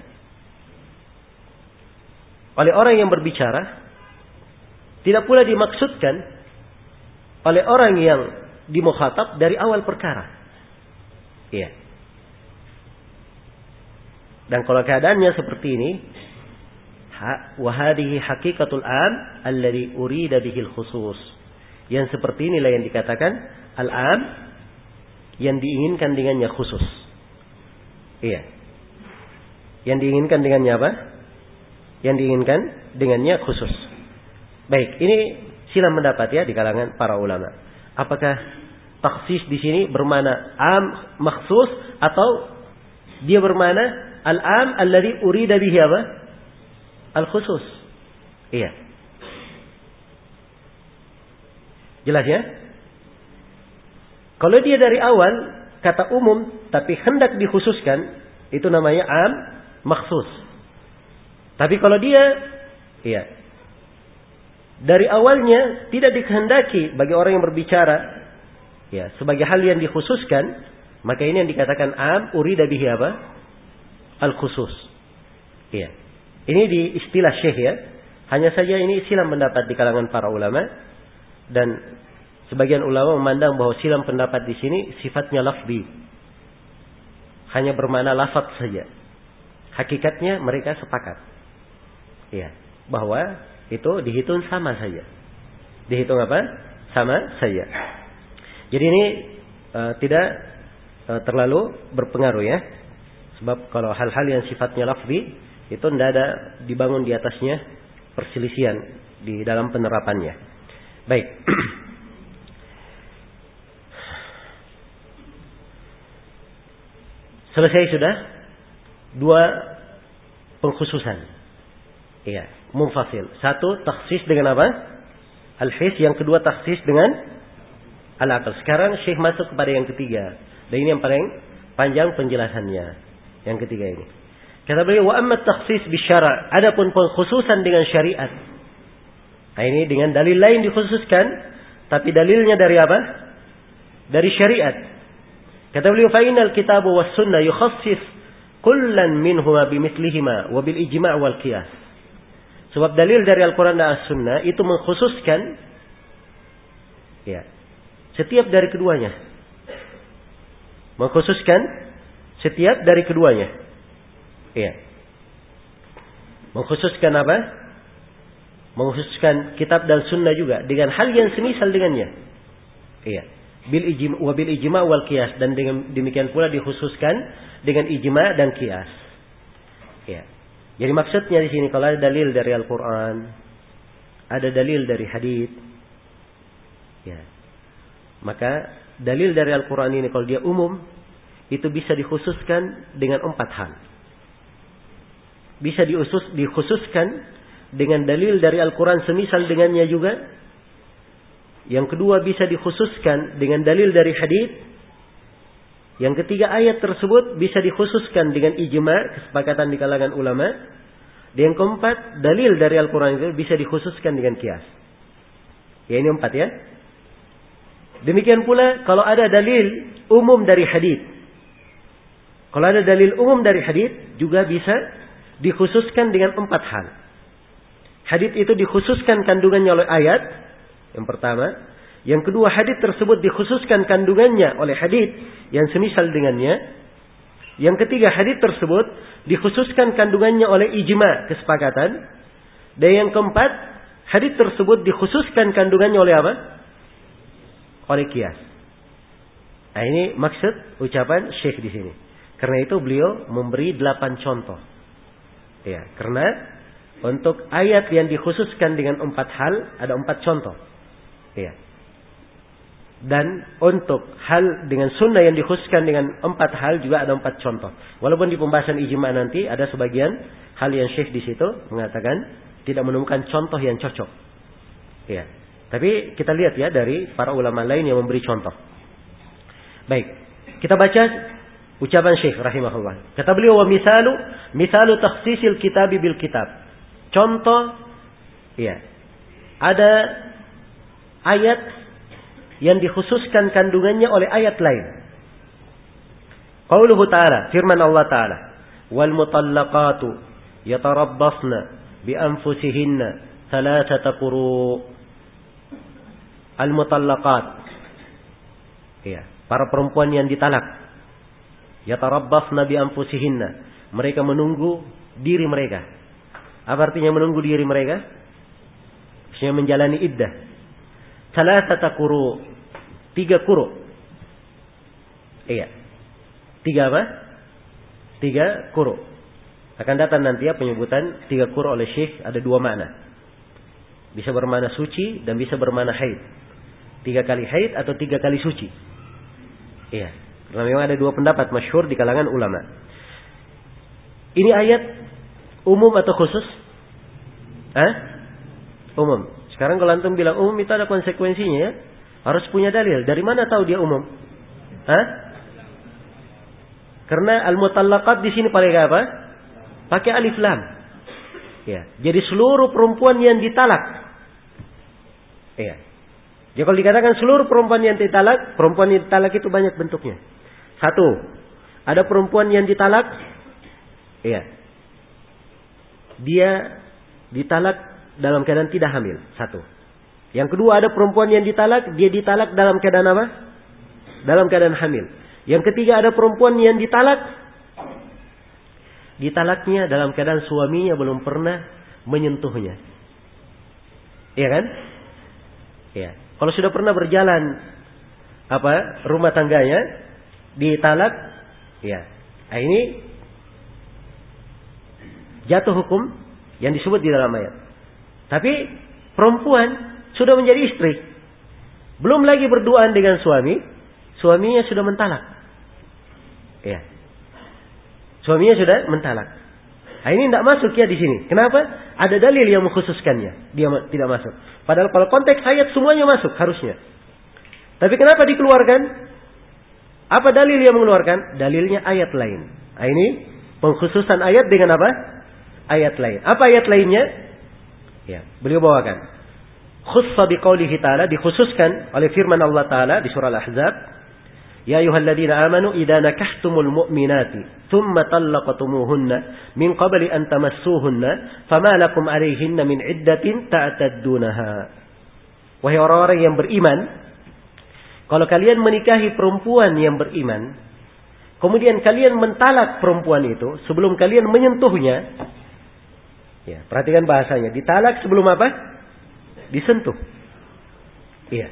oleh orang yang berbicara, tidak pula dimaksudkan oleh orang yang dimukhatab dari awal perkara. Iya. Dan kalau keadaannya seperti ini, wa hadhihi haqiqatul am alladhi urida bihil khusus. Yang seperti inilah yang dikatakan al-am yang diinginkan dengannya khusus. Iya. Yang diinginkan dengannya apa? Yang diinginkan dengannya khusus. Baik, ini silang pendapat ya di kalangan para ulama. Apakah takhsis di sini bermakna am makhsus atau dia bermakna al-am alladhi urida bihi apa? Al-khusus. Iya. Jelas ya? Kalau dia dari awal kata umum tapi hendak dikhususkan, itu namanya am makhsus. Tapi kalau dia iya, dari awalnya tidak dikehendaki bagi orang yang berbicara ya sebagai hal yang dikhususkan, maka ini yang dikatakan am urida bihi apa? Al-khusus. Iya. Ini di istilah syekh ya. Hanya saja ini silang pendapat di kalangan para ulama, dan sebagian ulama memandang bahwa silang pendapat di sini sifatnya lafzi. Hanya bermakna lafaz saja. Hakikatnya mereka sepakat. Iya, bahwa itu dihitung sama saja. Dihitung apa? Sama saja. Jadi ini uh, tidak uh, terlalu berpengaruh ya. Sebab kalau hal-hal yang sifatnya lafzi itu tidak ada dibangun di atasnya perselisihan di dalam penerapannya. Baik. Selesai sudah dua pengkhususan. Iya, munfasil. Satu takhsis dengan apa? Al-his. Yang kedua takhsis dengan al-aql. Sekarang Syekh masuk kepada yang ketiga. Dan ini yang paling panjang penjelasannya. Yang ketiga ini. Kata beliau, wa amma takhsis bisyara'. Adapun pengkhususan dengan syariat. Nah ini dengan dalil lain dikhususkan, tapi dalilnya dari apa? Dari syariat. Kata beliau, fa innal kitab was sunnah yukhassis kullan minhuma bimithlihima wa bil ijma' wal qiyas. Sebab dalil dari Al-Quran dan As-Sunnah itu mengkhususkan ya, setiap dari keduanya. Mengkhususkan setiap dari keduanya. Iya. Mengkhususkan apa? Mengkhususkan kitab dan sunnah juga dengan hal yang semisal dengannya. Iya. Bil ijma' wa bil ijma' wal qiyas, dan dengan demikian pula dikhususkan dengan ijma' dan qiyas. Iya. Jadi maksudnya di sini kalau ada dalil dari Al-Qur'an, ada dalil dari hadits, ya. Maka dalil dari Al-Qur'an ini kalau dia umum itu bisa dikhususkan dengan empat hal. Bisa diusus, dikhususkan dengan dalil dari Al-Quran semisal dengannya juga. Yang kedua bisa dikhususkan dengan dalil dari hadits. Yang ketiga ayat tersebut bisa dikhususkan dengan ijma', kesepakatan di kalangan ulama. Dan yang keempat dalil dari Al-Quran itu bisa dikhususkan dengan qiyas. Ya ini empat ya. Demikian pula kalau ada dalil umum dari hadits. Kalau ada dalil umum dari hadits juga bisa dikhususkan dengan empat hal. Hadits itu dikhususkan kandungannya oleh ayat, yang pertama. Yang kedua, hadits tersebut dikhususkan kandungannya oleh hadits yang semisal dengannya. Yang ketiga, hadits tersebut dikhususkan kandungannya oleh ijma, kesepakatan. Dan yang keempat, hadits tersebut dikhususkan kandungannya oleh apa? Oleh qiyas. Nah, ini maksud ucapan Syekh di sini. Karena itu beliau memberi delapan contoh. Ya, karena untuk ayat yang dikhususkan dengan empat hal ada empat contoh. Ya. Dan untuk hal dengan sunnah yang dikhususkan dengan empat hal juga ada empat contoh. Walaupun di pembahasan ijma nanti ada sebagian hal yang Syekh di situ mengatakan tidak menemukan contoh yang cocok. Ya. Tapi kita lihat ya dari para ulama lain yang memberi contoh. Baik, kita baca ucapan Syekh rahimahullah. Kata beliau, wa misalu misalu takhsisil kitabi bil kitab. Contoh, ya, ada ayat yang dikhususkan kandungannya oleh ayat lain. Qauluhu ta'ala, firman Allah ta'ala, wal mutallaqatu yatarabbasna bi anfusihinna thalathata quru. Al mutallaqat, ya, para perempuan yang ditalak. Yatarabbasna bi anfusihinna, mereka menunggu diri mereka. Apa artinya menunggu diri mereka? Maksudnya menjalani iddah. Salasata quru, tiga quru. Iya. Tiga apa? Tiga quru. Akan datang nanti ya penyebutan tiga quru oleh Syekh ada dua makna. Bisa bermakna suci dan bisa bermakna haid. Tiga kali haid atau tiga kali suci. Iya. Karena memang ada dua pendapat masyhur di kalangan ulama. Ini ayat umum atau khusus? Hah? Umum. Sekarang kalau antum bilang umum itu ada konsekuensinya ya. Harus punya dalil. Dari mana tahu dia umum? Hah? Karena al-mutallaqat di sini pakai apa? Pakai alif lam. Ya. Jadi seluruh perempuan yang ditalak. Iya. Jadi kalau dikatakan seluruh perempuan yang ditalak, perempuan yang ditalak itu banyak bentuknya. Satu, ada perempuan yang ditalak, iya, dia ditalak dalam keadaan tidak hamil. Satu. Yang kedua, ada perempuan yang ditalak, dia ditalak dalam keadaan apa? Dalam keadaan hamil. Yang ketiga, ada perempuan yang ditalak, ditalaknya dalam keadaan suaminya belum pernah menyentuhnya. Iya kan? Iya. Kalau sudah pernah berjalan apa rumah tangganya, ditalak, ya. Nah, ini jatuh hukum yang disebut di dalam ayat. Tapi perempuan sudah menjadi istri, belum lagi berduaan dengan suami, suaminya sudah mentalak. Ya. Suaminya sudah mentalak. Nah, ini tidak masuk ya di sini. Kenapa? Ada dalil yang mengkhususkannya. Dia tidak masuk. Padahal kalau konteks ayat semuanya masuk harusnya. Tapi kenapa dikeluarkan? Apa dalil yang mengeluarkan? Dalilnya ayat lain. Nah, ini pengkhususan ayat dengan apa? Ayat lain. Apa ayat lainnya? Ya, beliau bawakan. Khussa biqaulihi ta'ala, dikhususkan oleh firman Allah Ta'ala di surah Al-Ahzab. Ya ayyuhalladzina amanu idza nakahtumul mu'minati thumma talaqtumuhunna min qabli an tamassuhunna fama lakum 'alayhinna min 'iddatin ta'taddunaha. Wahai orang-orang yang beriman, kalau kalian menikahi perempuan yang beriman, kemudian kalian mentalak perempuan itu sebelum kalian menyentuhnya. Ya, perhatikan bahasanya, ditalak sebelum apa? Disentuh. Iya.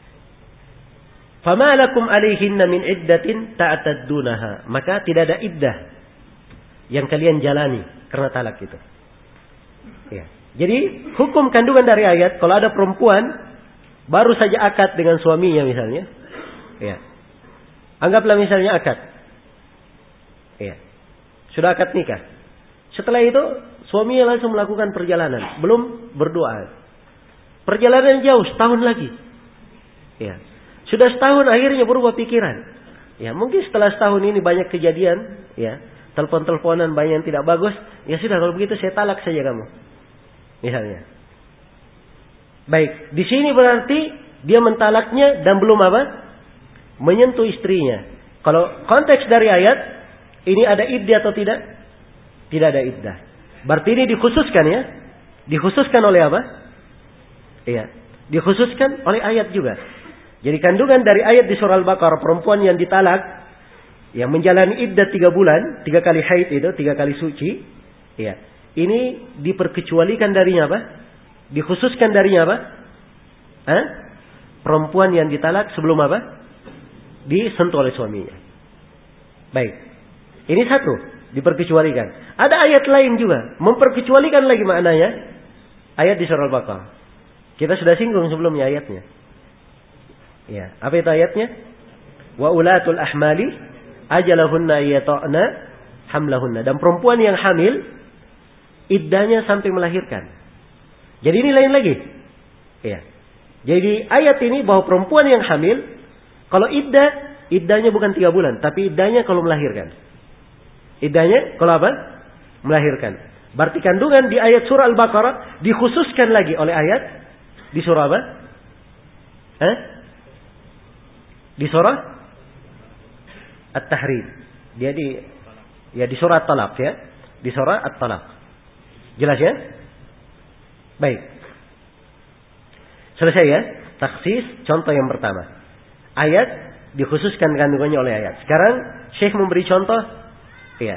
Fama lakum 'alaihinna min iddatin ta'taddunaha. Maka tidak ada iddah yang kalian jalani karena talak itu. Ya. Jadi hukum kandungan dari ayat, kalau ada perempuan baru saja akad dengan suaminya misalnya, ya. Anggaplah misalnya akad. Ya. Sudah akad nikah. Setelah itu suaminya langsung melakukan perjalanan, belum berdoa. Perjalanan jauh setahun lagi. Ya. Sudah setahun akhirnya berubah pikiran. Ya, mungkin setelah setahun ini banyak kejadian, ya. Telepon-teleponan banyak yang tidak bagus. Ya sudah, kalau begitu saya talak saja kamu. Misalnya. Baik, di sini berarti dia mentalaknya dan belum apa? Menyentuh istrinya. Kalau konteks dari ayat, Ini ada iddah atau tidak? Tidak ada iddah. Berarti ini dikhususkan ya. Dikhususkan oleh apa? Iya. Dikhususkan oleh ayat juga. Jadi kandungan dari ayat di surah Al-Baqarah, perempuan yang ditalak, yang menjalani iddah tiga bulan, tiga kali haid itu, tiga kali suci. Iya. Ini diperkecualikan darinya apa? Dikhususkan darinya apa? Hah? Perempuan yang ditalak sebelum apa? Disentuh oleh suaminya. Baik. Ini satu, diperkecualikan. Ada ayat lain juga, memperkecualikan lagi maknanya. Ayat di surah Al-Baqarah. Kita sudah singgung sebelumnya ayatnya. Ya, apa itu ayatnya? Wa ulatul ahmali ajalahunna yata'na hamlahunna. Dan perempuan yang hamil, iddahnya sampai melahirkan. Jadi ini lain lagi. Ya. Jadi ayat ini bahwa perempuan yang hamil, kalau iddah, iddahnya bukan tiga bulan, tapi iddahnya kalau melahirkan. Iddahnya kalau apa? Melahirkan. Berarti kandungan di ayat surah Al-Baqarah dikhususkan lagi oleh ayat di surah apa? Hah? Di surah At-Tahrim. Dia di ya di surah At-Talaq ya. Di surah At-Talaq. Jelas ya? Baik. Selesai ya? Taksis contoh yang pertama. Ayat dikhususkan kandungannya oleh ayat. Sekarang Syekh memberi contoh ya.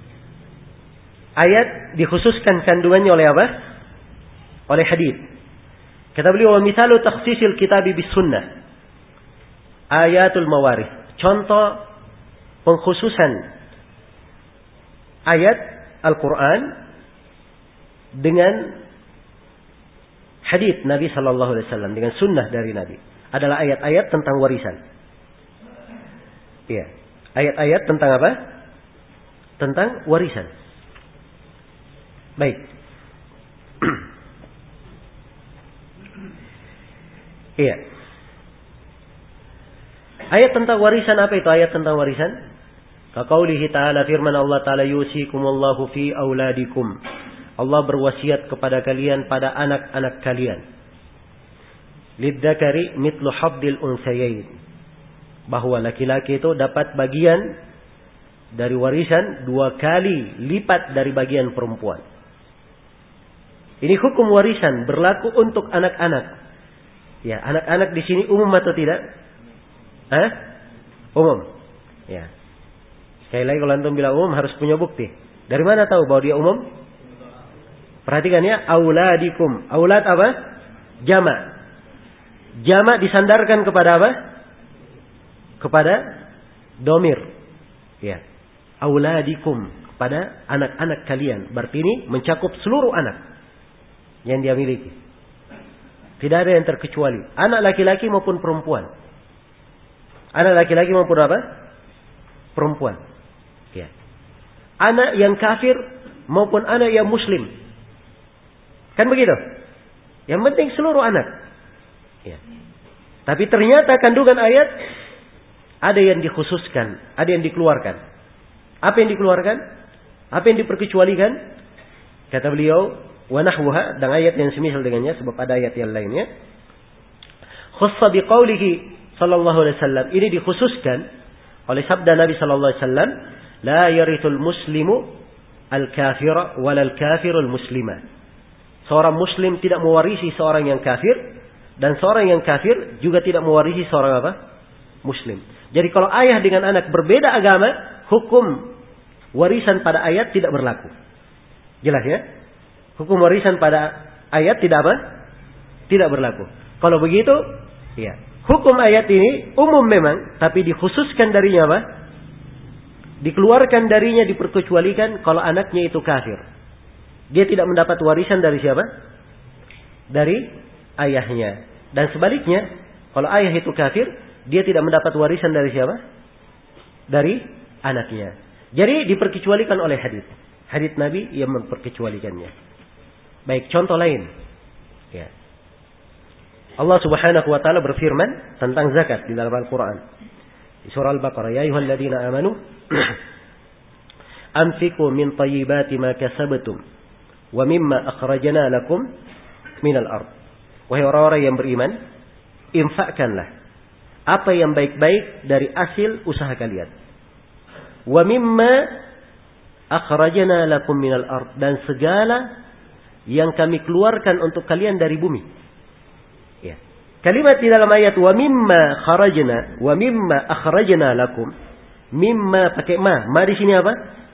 Ayat dikhususkan kandungannya oleh apa? Oleh hadis. Kata beliau, wa mithalu takhsisil kitabi bis sunnah. Ayatul mawarith. Contoh pengkhususan ayat Al-Quran dengan hadits Nabi Sallallahu Alaihi Wasallam, dengan sunnah dari Nabi, adalah ayat-ayat tentang warisan. Iya, ayat-ayat tentang apa? Tentang warisan. Baik. Iya. Ayat tentang warisan apa itu ayat tentang warisan? Kaqaulihi ta'ala, firman Allah Ta'ala, yusikumullahu fi auladikum. Allah berwasiat kepada kalian pada anak-anak kalian. Lidzakari mitlu habdil unsayain. Bahwa laki-laki itu dapat bagian dari warisan dua kali lipat dari bagian perempuan. Ini hukum warisan berlaku untuk anak-anak. Ya, anak-anak di sini umum atau tidak? Hah? Umum. Ya. Sekali lagi kalau antum bilang umum harus punya bukti. Dari mana tahu bahwa dia umum? Perhatikan ya, auladikum. Aulad apa? Jama'. Jama' disandarkan kepada apa? Kepada domir. Ya. Auladikum, kepada anak-anak kalian. Berarti ini mencakup seluruh anak yang dia miliki. Tidak ada yang terkecuali. Anak laki-laki maupun perempuan. Anak laki-laki maupun apa? Perempuan. Ya. Anak yang kafir maupun anak yang muslim. Kan begitu? Yang penting seluruh anak. Ya. Tapi ternyata kandungan ayat ada yang dikhususkan, ada yang dikeluarkan. Apa yang dikeluarkan? Apa yang diperkecualikan? Kata beliau, wa nahwuha, dan ayat yang semisal dengannya, sebab ada ayat yang lainnya. Khussa biqaulihi sallallahu alaihi wasallam, ini dikhususkan oleh sabda Nabi sallallahu alaihi wasallam, la yarithul muslimu al-kafira wal al-kafirul muslima. Seorang muslim tidak mewarisi seorang yang kafir, dan seorang yang kafir juga tidak mewarisi seorang apa? Muslim. Jadi kalau ayah dengan anak berbeda agama, hukum warisan pada ayat tidak berlaku. Jelas ya? Hukum warisan pada ayat tidak apa? Tidak berlaku. Kalau begitu, ya. Hukum ayat ini umum memang, tapi dikhususkan darinya apa? Dikeluarkan darinya, diperkecualikan kalau anaknya itu kafir. Dia tidak mendapat warisan dari siapa? Dari ayahnya. Dan sebaliknya, kalau ayah itu kafir, dia tidak mendapat warisan dari siapa? Dari anaknya. Jadi diperkecualikan oleh hadis. Hadis Nabi yang memperkecualikannya. Baik, contoh lain. Ya. Allah Subhanahu wa taala berfirman tentang zakat di dalam Al-Qur'an. Di surah Al-Baqarah, ya ayyuhalladzina amanu anfiqu min thayyibati ma kasabtum wa mimma akhrajna lakum minal ard. Wahai orang-orang yang beriman, infakkanlah apa yang baik-baik dari hasil usaha kalian. Wa mimma akhrajna lakum minal ard, dan segala yang kami keluarkan untuk kalian dari bumi. Ya. Kalimat di dalam ayat wa mimma kharajna wa mimma akhrajna lakum, mimma pakai ma. Ma di sini apa?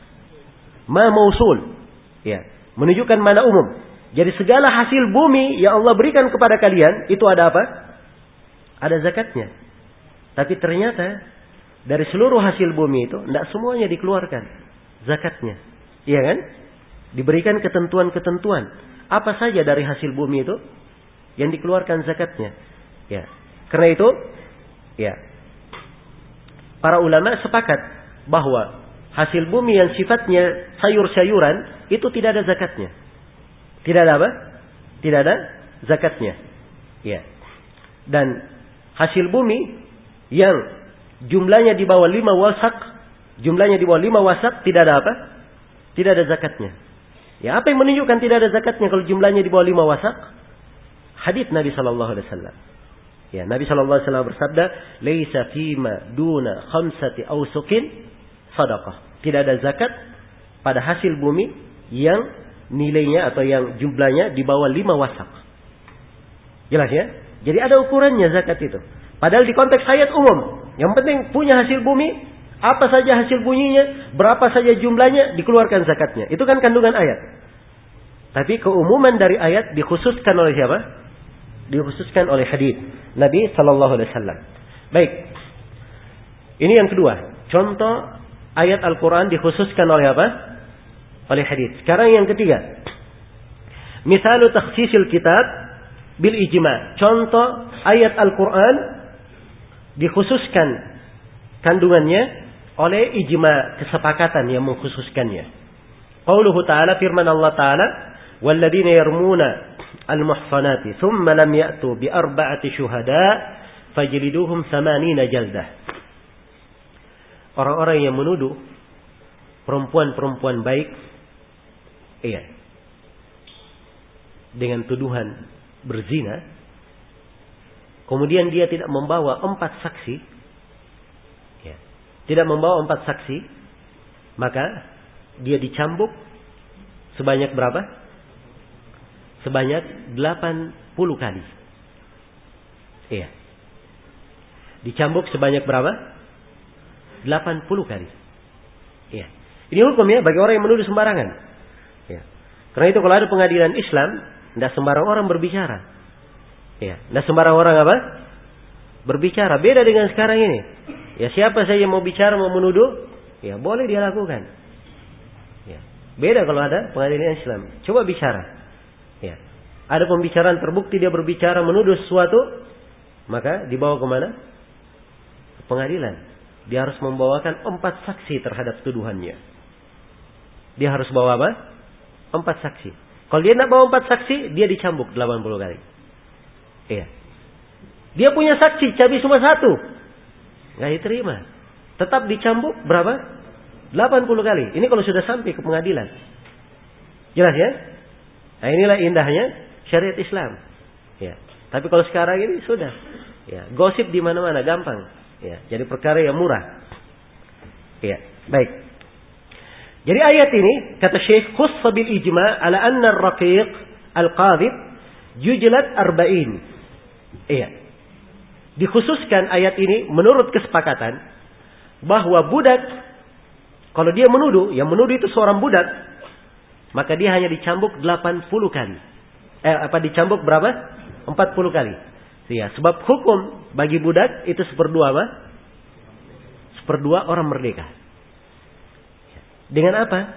Ma mausul. Ya, menunjukkan mana umum. Jadi segala hasil bumi yang Allah berikan kepada kalian itu ada apa? Ada zakatnya. Tapi ternyata dari seluruh hasil bumi itu tidak semuanya dikeluarkan zakatnya. Iya kan? Diberikan ketentuan-ketentuan. Apa saja dari hasil bumi itu yang dikeluarkan zakatnya. Ya. Karena itu, ya. Para ulama sepakat bahwa hasil bumi yang sifatnya sayur-sayuran itu tidak ada zakatnya. Tidak ada apa? Tidak ada zakatnya. Ya. Dan hasil bumi yang jumlahnya di bawah lima wasak, jumlahnya di bawah lima wasak tidak ada apa? Tidak ada zakatnya. Ya, apa yang menunjukkan tidak ada zakatnya kalau jumlahnya di bawah lima wasak? Hadits Nabi sallallahu alaihi wasallam. Ya, Nabi sallallahu alaihi wasallam bersabda, "Laisa fima duna khamsati awsuqin shadaqah." Tidak ada zakat pada hasil bumi yang nilainya atau yang jumlahnya di bawah lima wasak. Jelas ya? Jadi ada ukurannya zakat itu. Padahal di konteks ayat umum, yang penting punya hasil bumi, apa saja hasil bunyinya, berapa saja jumlahnya, dikeluarkan zakatnya. Itu kan kandungan ayat. Tapi keumuman dari ayat dikhususkan oleh siapa? Dikhususkan oleh hadis Nabi sallallahu alaihi wasallam. Baik. Ini yang kedua. Contoh ayat Al-Quran dikhususkan oleh apa? Oleh hadis. Sekarang yang ketiga. Misalu takhsisil kitab bil ijma. Contoh ayat Al-Quran dikhususkan kandungannya oleh ijma, kesepakatan yang mengkhususkannya. Qauluhu ta'ala, firman Allah ta'ala, walladzina yarmuna al-muhsanati thumma lam ya'tu bi arba'ati syuhada fajliduhum thamanina jaldah. Orang-orang yang menuduh perempuan-perempuan baik, iya, dengan tuduhan berzina, kemudian dia tidak membawa empat saksi, ya, tidak membawa empat saksi, maka dia dicambuk sebanyak berapa? Sebanyak delapan puluh kali. Iya. Dicambuk sebanyak berapa? delapan puluh kali. Iya. Ini hukumnya bagi orang yang menuduh sembarangan. Ya. Karena itu kalau ada pengadilan Islam, tidak sembarang orang berbicara. Ya, tidak sembarang orang apa? Berbicara. Beda dengan sekarang ini. Ya, siapa saja mau bicara, mau menuduh, ya boleh dia lakukan. Ya. Beda kalau ada pengadilan Islam. Coba bicara. Ya. Ada pembicaraan terbukti dia berbicara menuduh sesuatu, maka dibawa kemana? Ke pengadilan. Dia harus membawakan empat saksi terhadap tuduhannya. Dia harus bawa apa? Empat saksi. Kalau dia tidak bawa empat saksi, dia dicambuk delapan puluh kali. Iya. Dia punya saksi, tapi cuma satu. Nggak diterima. Tetap dicambuk berapa? delapan puluh kali. Ini kalau sudah sampai ke pengadilan. Jelas ya? Nah, inilah indahnya syariat Islam. Ya. Tapi kalau sekarang ini sudah. Ya. Gosip di mana-mana, gampang. Ya, jadi perkara yang murah. Ya, baik. Jadi ayat ini kata Syekh khussa bil ijma' ala anna ar-raqiq al-qadhib yujlad arba'in. Iya. Dikhususkan ayat ini menurut kesepakatan bahwa budak kalau dia menuduh, yang menuduh itu seorang budak, maka dia hanya dicambuk delapan puluh kali. Eh apa dicambuk berapa? empat puluh kali. Ya, sebab hukum bagi budak itu seperdua apa? Seperdua orang merdeka. Dengan apa?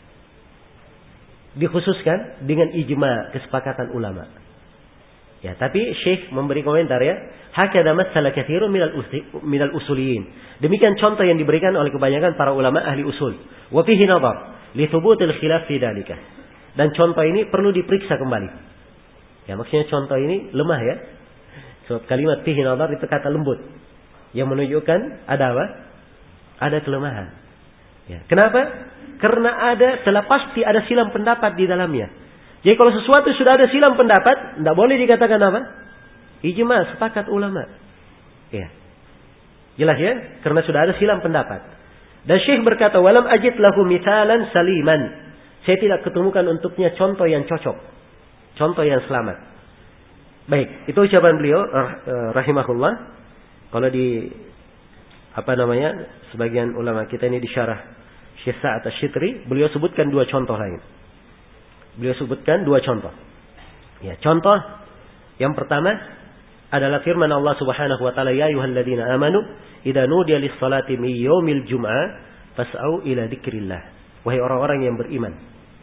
Dikhususkan dengan ijma, kesepakatan ulama. Ya, tapi Syekh memberi komentar ya, hakada masala katsirun minal minal usuliyin. Demikian contoh yang diberikan oleh kebanyakan para ulama ahli usul. Wa fihi nadhar li thubutil khilaf fi dzalika. Dan contoh ini perlu diperiksa kembali. Ya, maksudnya contoh ini lemah ya. Sebab kalimat fihi nadhar itu kata lembut yang menunjukkan ada apa? Ada kelemahan. Ya. Kenapa? Karena ada telah pasti ada silang pendapat di dalamnya. Jadi kalau sesuatu sudah ada silang pendapat, tidak boleh dikatakan apa? Ijma, sepakat ulama. Ya. Jelas ya? Karena sudah ada silang pendapat. Dan Syekh berkata, walam ajid lahu mithalan saliman. Saya tidak ketemukan untuknya contoh yang cocok. Contoh yang selamat. Baik, itu ucapan beliau rahimahullah. Kalau di apa namanya, sebagian ulama kita ini disyarah Syekh Sa'ad Asy-Syitri, beliau sebutkan dua contoh lain. Beliau sebutkan dua contoh. Ya, contoh yang pertama adalah firman Allah Subhanahu wa taala, ya ayyuhalladzina amanu idza nudiya lis-salati min yaumil jum'ah fas'au ila dzikrillah. Wahai orang-orang yang beriman.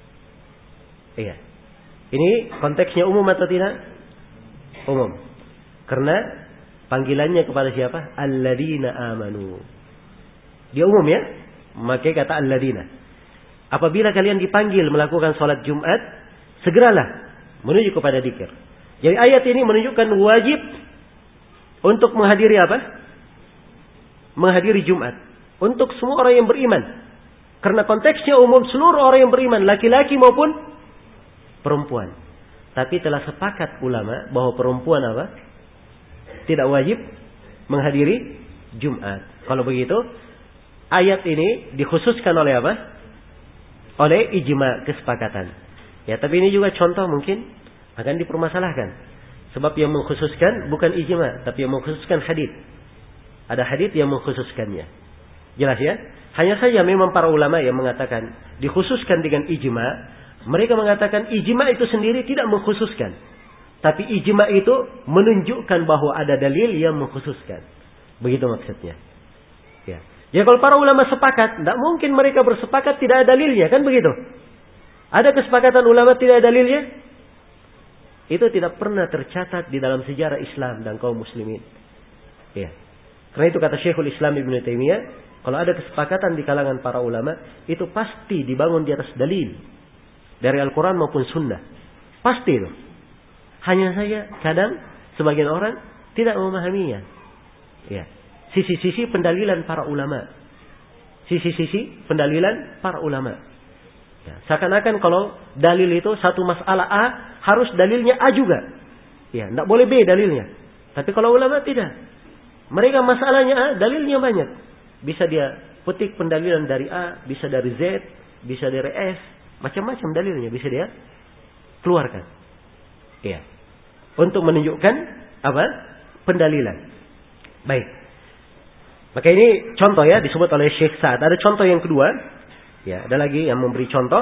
Iya. Ini konteksnya umum atau tidak? Umum. Karena panggilannya kepada siapa? Alladzina amanu. Dia umum ya. Maka kata alladzina. Apabila kalian dipanggil melakukan salat Jumat, segeralah menuju kepada dzikir. Jadi ayat ini menunjukkan wajib untuk menghadiri apa? Menghadiri Jumat. Untuk semua orang yang beriman. Karena konteksnya umum, seluruh orang yang beriman, laki-laki maupun perempuan. Tapi telah sepakat ulama bahwa perempuan apa? Tidak wajib menghadiri Jumat. Kalau begitu, ayat ini dikhususkan oleh apa? Oleh ijma, kesepakatan. Ya, tapi ini juga contoh mungkin akan dipermasalahkan. Sebab yang mengkhususkan bukan ijma, tapi yang mengkhususkan hadits. Ada hadits yang mengkhususkannya. Jelas ya? Hanya saja memang para ulama yang mengatakan dikhususkan dengan ijma. Mereka mengatakan ijma itu sendiri tidak mengkhususkan. Tapi ijma itu menunjukkan bahwa ada dalil yang mengkhususkan. Begitu maksudnya. Ya. Jadi kalau para ulama sepakat, tidak mungkin mereka bersepakat tidak ada dalilnya. Kan begitu? Ada kesepakatan ulama tidak ada dalilnya? Itu tidak pernah tercatat di dalam sejarah Islam dan kaum muslimin. Ya. Karena itu kata Syekhul Islam Ibnu Taimiyah, kalau ada kesepakatan di kalangan para ulama, itu pasti dibangun di atas dalil. Dari Al-Quran maupun Sunnah. Pasti itu. Hanya saja kadang sebagian orang tidak memahaminya. Ya. Sisi-sisi pendalilan para ulama. Sisi-sisi pendalilan para ulama. Ya. Seakan-akan kalau dalil itu satu masalah A, harus dalilnya A juga. Ya, tidak boleh B dalilnya. Tapi kalau ulama tidak. Mereka masalahnya A, dalilnya banyak. Bisa dia petik pendalilan dari A, bisa dari Z, bisa dari S. Macam-macam dalilnya bisa dia keluarkan. Iya. Untuk menunjukkan apa? Pendalilan. Baik. Maka ini contoh ya disebut oleh Syekh Sa'ad. Ada contoh yang kedua. Ya, ada lagi yang memberi contoh.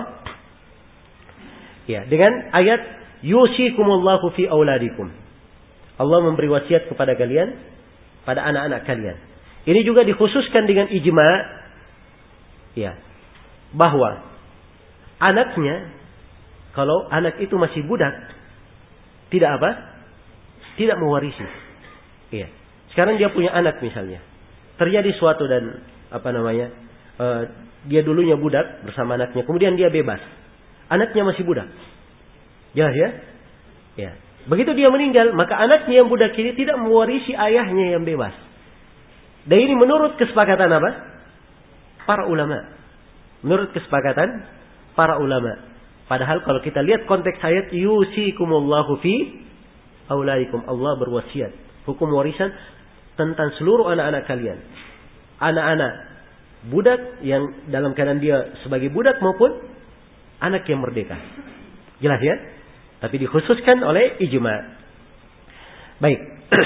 Ya, dengan ayat yusikumullahu fi auladikum. Allah memberi wasiat kepada kalian pada anak-anak kalian. Ini juga dikhususkan dengan ijma. Ya. Bahwa anaknya, kalau anak itu masih budak, tidak apa? Tidak mewarisi. Iya. Sekarang dia punya anak misalnya. Terjadi suatu dan apa namanya? Uh, dia dulunya budak bersama anaknya, kemudian dia bebas. Anaknya masih budak. Jelas ya? Ya. Begitu dia meninggal, maka anaknya yang budak ini tidak mewarisi ayahnya yang bebas. Dan ini menurut kesepakatan apa? Para ulama. Menurut kesepakatan para ulama. Padahal kalau kita lihat konteks ayat yusikumullahu fi auladikum, Allah berwasiat hukum warisan tentang seluruh anak-anak kalian. Anak-anak budak yang dalam keadaan dia sebagai budak maupun anak yang merdeka. Jelas ya? Tapi dikhususkan oleh ijma. Baik.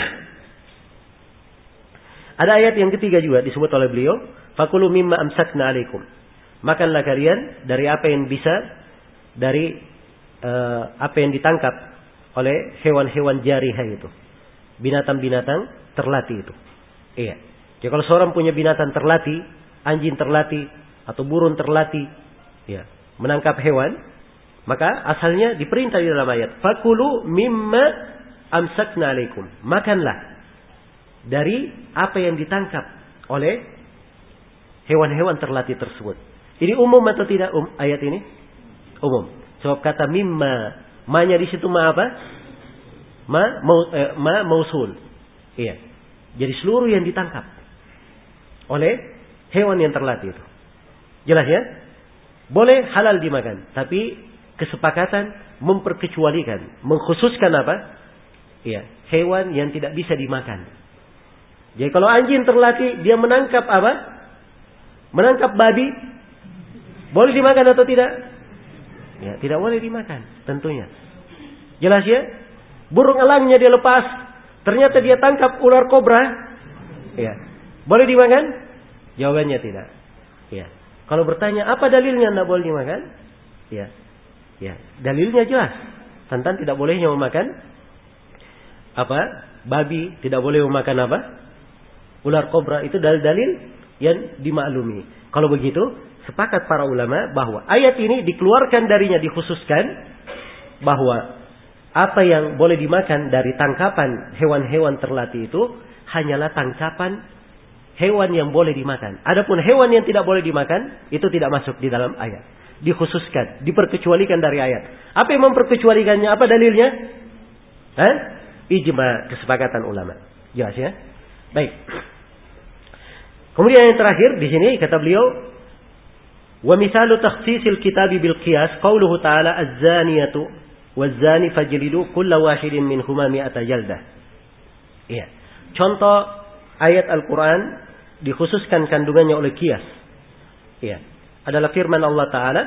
Ada ayat yang ketiga juga disebut oleh beliau, fakulu mimma amsakna alaikum. Makanlah kalian dari apa yang bisa, dari uh, apa yang ditangkap oleh hewan-hewan jarihah itu. Binatang-binatang terlatih itu. Iya. Jadi kalau seorang punya binatang terlatih, anjing terlatih, atau burung terlatih, ya, menangkap hewan, maka asalnya diperintah di dalam ayat, fakulu mimma amsakna alaikum. Makanlah dari apa yang ditangkap oleh hewan-hewan terlatih tersebut. Ini umum atau tidak um, ayat ini? Umum. Sebab kata mimma, ma-nya di situ ma apa? Ma, mau, eh, ma mausul. Iya. Jadi seluruh yang ditangkap oleh hewan yang terlatih itu. Jelas ya? Boleh halal dimakan, tapi kesepakatan memperkecualikan, mengkhususkan apa? Iya, hewan yang tidak bisa dimakan. Jadi kalau anjing terlatih, dia menangkap apa? menangkap babi, boleh dimakan atau tidak? Ya, tidak boleh dimakan, tentunya. Jelas ya? Burung elangnya dia lepas, ternyata dia tangkap ular kobra, ya, boleh dimakan? Jawabannya tidak. Ya. Kalau bertanya apa dalilnya tidak boleh dimakan? Ya, ya, dalilnya jelas tentang tidak bolehnya memakan apa? Babi, tidak boleh memakan apa? Ular kobra. Itu dalil-dalil yang dimaklumi. Kalau begitu, sepakat para ulama bahwa ayat ini dikeluarkan darinya, dikhususkan bahwa apa yang boleh dimakan dari tangkapan hewan-hewan terlatih itu hanyalah tangkapan hewan yang boleh dimakan. Adapun hewan yang tidak boleh dimakan, itu tidak masuk di dalam ayat. Dikhususkan, diperkecualikan dari ayat. Apa yang memperkecualikannya? Apa dalilnya? Hah? Ijma, kesepakatan ulama. Jelas ya? Baik. Kemudian yang terakhir di sini kata beliau, wa misalu takhsisil kitabi bil qiyas qauluhu ta'ala az-zaniyatu waz-zani fajlidu kulla wahidin minhuma mi'ata jaldah. Iya. Contoh ayat Al-Qur'an dikhususkan kandungannya oleh qiyas. Iya. Adalah firman Allah Ta'ala,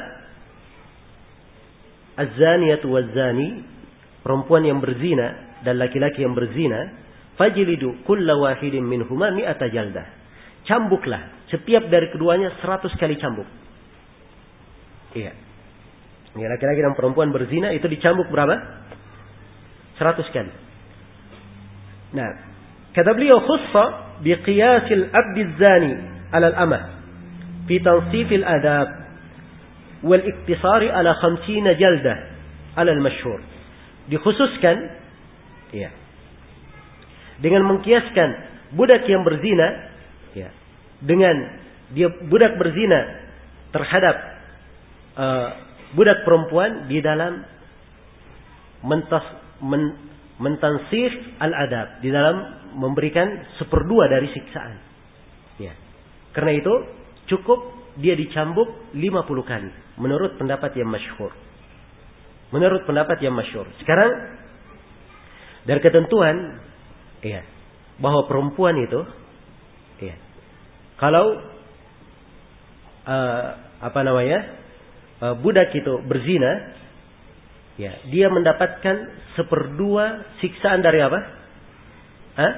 az-zaniyatu waz-zani, perempuan yang berzina dan laki-laki yang berzina, fajlidu kulla wahidin minhuma mi'ata jaldah. Cambuklah setiap dari keduanya seratus kali cambuk. Iya. Ini laki-laki dan perempuan berzina itu dicambuk berapa? Seratus kali. Nah, kata beliau khussa biqiyasil abdi zani ala al-amah fi tansifil adab wal iktisari ala khamsina jaldah ala al-mashhur. Dikhususkan, ya, dengan mengkiaskan budak yang berzina, ya, dengan dia budak berzina terhadap uh, budak perempuan di dalam mentas, men, mentansif al-adab, di dalam memberikan seperdua dari siksaan. Ya. Karena itu cukup dia dicambuk lima puluh kali menurut pendapat yang masyhur. Menurut pendapat yang masyhur. Sekarang dari ketentuan, ya, bahwa perempuan itu, ya, kalau uh, apa namanya? budak itu berzina, ya, dia mendapatkan seperdua siksaan dari apa? Hah?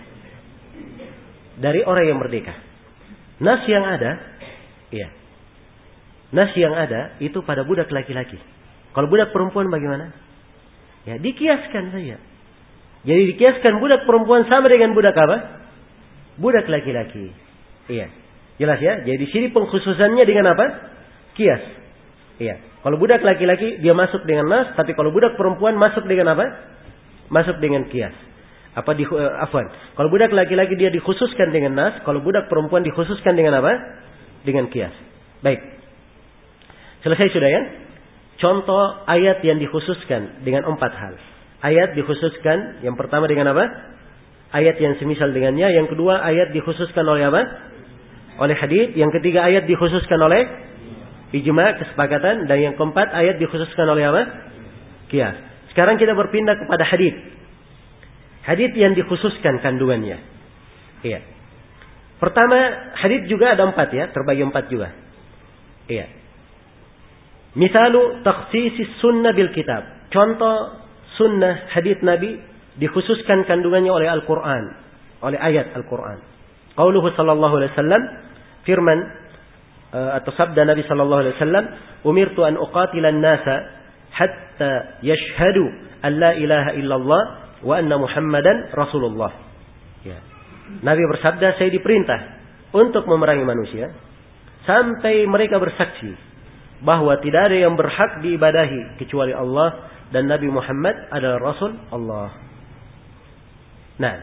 Dari orang yang merdeka. Nas yang ada, ya, nas yang ada itu pada budak laki-laki. Kalau budak perempuan bagaimana? Ya, dikiaskan saja. Jadi dikiaskan budak perempuan sama dengan budak apa? Budak laki-laki. Iya, jelas ya. Jadi di sini pengkhususannya dengan apa? Kias. Iya. Kalau budak laki-laki dia masuk dengan nas, tapi kalau budak perempuan masuk dengan apa? Masuk dengan kias. Apa di uh, afwan. Kalau budak laki-laki dia dikhususkan dengan nas, kalau budak perempuan dikhususkan dengan apa? Dengan kias. Baik. Selesai sudah ya? Contoh ayat yang dikhususkan dengan empat hal. Ayat dikhususkan yang pertama dengan apa? Ayat yang semisal dengannya. Yang kedua ayat dikhususkan oleh apa? Oleh hadits. Yang ketiga ayat dikhususkan oleh ijma, kesepakatan. Dan yang keempat ayat dikhususkan oleh apa? Qiyas. Sekarang kita berpindah kepada hadits. Hadits yang dikhususkan kandungannya. Iya. Pertama, hadits juga ada empat ya, terbagi empat juga. Iya. Misalu takhsisis sunnah bil kitab. Contoh sunnah hadits Nabi dikhususkan kandungannya oleh Al-Quran, oleh ayat Al-Quran. Qauluhu sallallahu alaihi wasallam, firman uh, atau sabda Nabi sallallahu alaihi wasallam, umirtu an uqatila an-nasa hatta yashhadu an la ilaha illallah wa anna Muhammadan Rasulullah. Ya. Nabi bersabda, saya diperintah untuk memerangi manusia sampai mereka bersaksi bahwa tidak ada yang berhak diibadahi kecuali Allah dan Nabi Muhammad adalah Rasul Allah. Nah,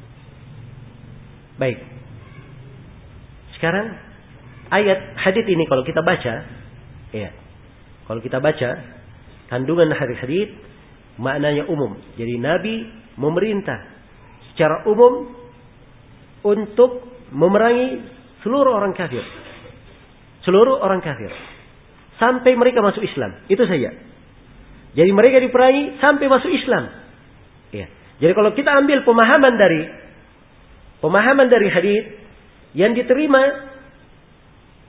baik. Sekarang ayat hadits ini kalau kita baca, ya, kalau kita baca kandungan hadits maknanya umum. Jadi Nabi memerintah secara umum untuk memerangi seluruh orang kafir, seluruh orang kafir. Sampai mereka masuk Islam. Itu saja. Jadi mereka diperangi sampai masuk Islam. Ya. Jadi kalau kita ambil pemahaman dari pemahaman dari hadits yang diterima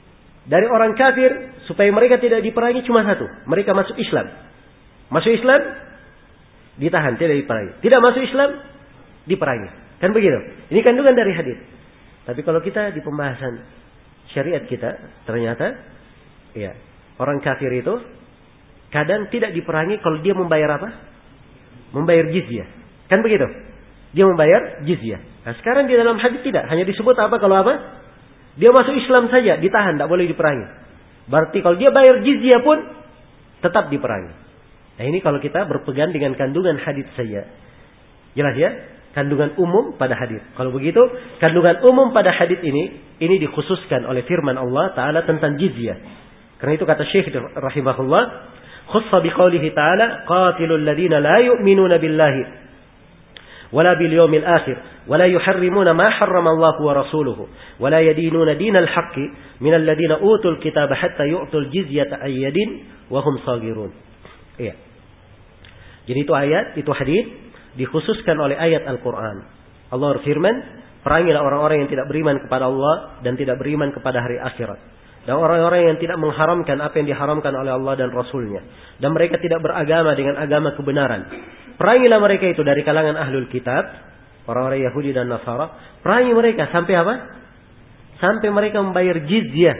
dari orang kafir supaya mereka tidak diperangi cuma satu. Mereka masuk Islam. Masuk Islam, ditahan, tidak diperangi. Tidak masuk Islam, diperangi. Kan begitu. Ini kandungan dari hadis. Tapi kalau kita di pembahasan syariat kita, ternyata ya, orang kafir itu kadang tidak diperangi kalau dia membayar apa? Membayar jizyah. Kan begitu? Dia membayar jizyah. Nah, sekarang di dalam hadis tidak. Hanya disebut apa kalau apa? Dia masuk Islam saja, ditahan, tidak boleh diperangi. Berarti kalau dia bayar jizyah pun tetap diperangi. Nah, ini kalau kita berpegang dengan kandungan hadis saja. Jelas ya? Kandungan umum pada hadis. Kalau begitu, kandungan umum pada hadis ini, ini dikhususkan oleh firman Allah Ta'ala tentang jizyah. Karena itu kata Syekh rahimahullah, khussa biqaulihi ta'ala, qatilul ladina la yu'minuna billahi, wala bil yawmil akhir, wala yuharrimuna ma harrama Allah wa rasuluhu, wala yadinuna dinal haqqi minal ladina utul kitaba hatta yu'tul jizyata ayyadin wa hum saghirun. Iya. Jadi itu ayat, itu hadis dikhususkan oleh ayat Al-Quran. Allah berfirman, perangilah orang-orang yang tidak beriman kepada Allah dan tidak beriman kepada hari akhirat. Dan orang-orang yang tidak mengharamkan apa yang diharamkan oleh Allah dan Rasulnya. Dan mereka tidak beragama dengan agama kebenaran. Perangilah mereka itu dari kalangan ahlul kitab, orang-orang Yahudi dan Nasara. Perangi mereka sampai apa? Sampai mereka membayar jizyah.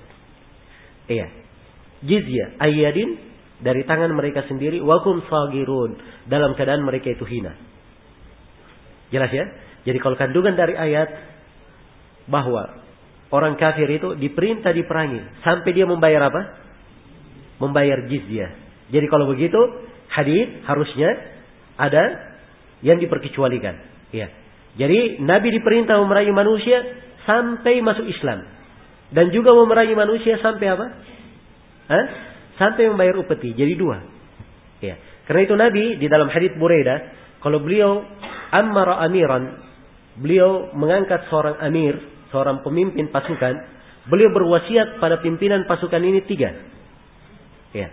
Iya. Jizyah. Ayyadin. Dari tangan mereka sendiri, wakum sagirun, dalam keadaan mereka itu hina. Jelas ya? Jadi kalau kandungan dari ayat bahwa orang kafir itu diperintah diperangi sampai dia membayar apa? Membayar jizyah. Jadi kalau begitu hadis harusnya ada yang diperkecualikan. Ya. Jadi Nabi diperintah memerangi manusia sampai masuk Islam dan juga memerangi manusia sampai apa? Hah? Sampai membayar upeti, jadi dua. Ya. Karena itu Nabi di dalam hadits Buraidah, kalau beliau ammara amiran, beliau mengangkat seorang amir, seorang pemimpin pasukan, beliau berwasiat pada pimpinan pasukan ini tiga. Ya.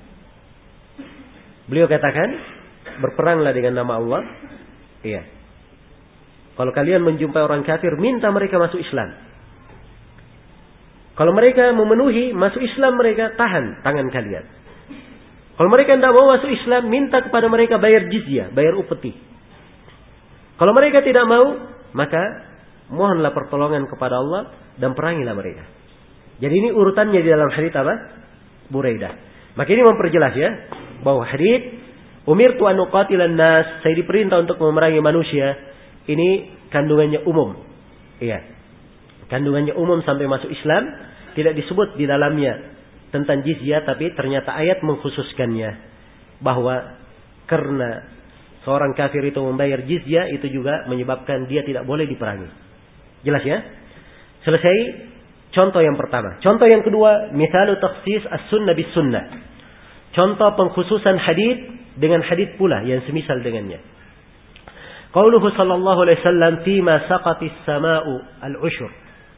Beliau katakan, berperanglah dengan nama Allah. Ya. Kalau kalian menjumpai orang kafir, minta mereka masuk Islam. Kalau mereka memenuhi masuk Islam, mereka tahan tangan kalian. Kalau mereka tidak mau masuk Islam, minta kepada mereka bayar jizyah, bayar upeti. Kalau mereka tidak mau, maka mohonlah pertolongan kepada Allah dan perangilah mereka. Jadi ini urutannya di dalam hadits apa? Buraidah. Maka ini memperjelas ya, bahwa hadits umirtu an uqatilan nas, saya diperintah untuk memerangi manusia, ini kandungannya umum. Iya. Kandungannya umum sampai masuk Islam, tidak disebut di dalamnya tentang jizyah, tapi ternyata ayat mengkhususkannya bahwa karena seorang kafir itu membayar jizyah, itu juga menyebabkan dia tidak boleh diperangi. Jelas ya? Selesai contoh yang pertama. Contoh yang kedua, misalu takhsis as-sunnah bis sunnah. Contoh pengkhususan hadits dengan hadits pula yang semisal dengannya. Qauluhu sallallahu alaihi wasallam fima saqatis sama'u al-ushur.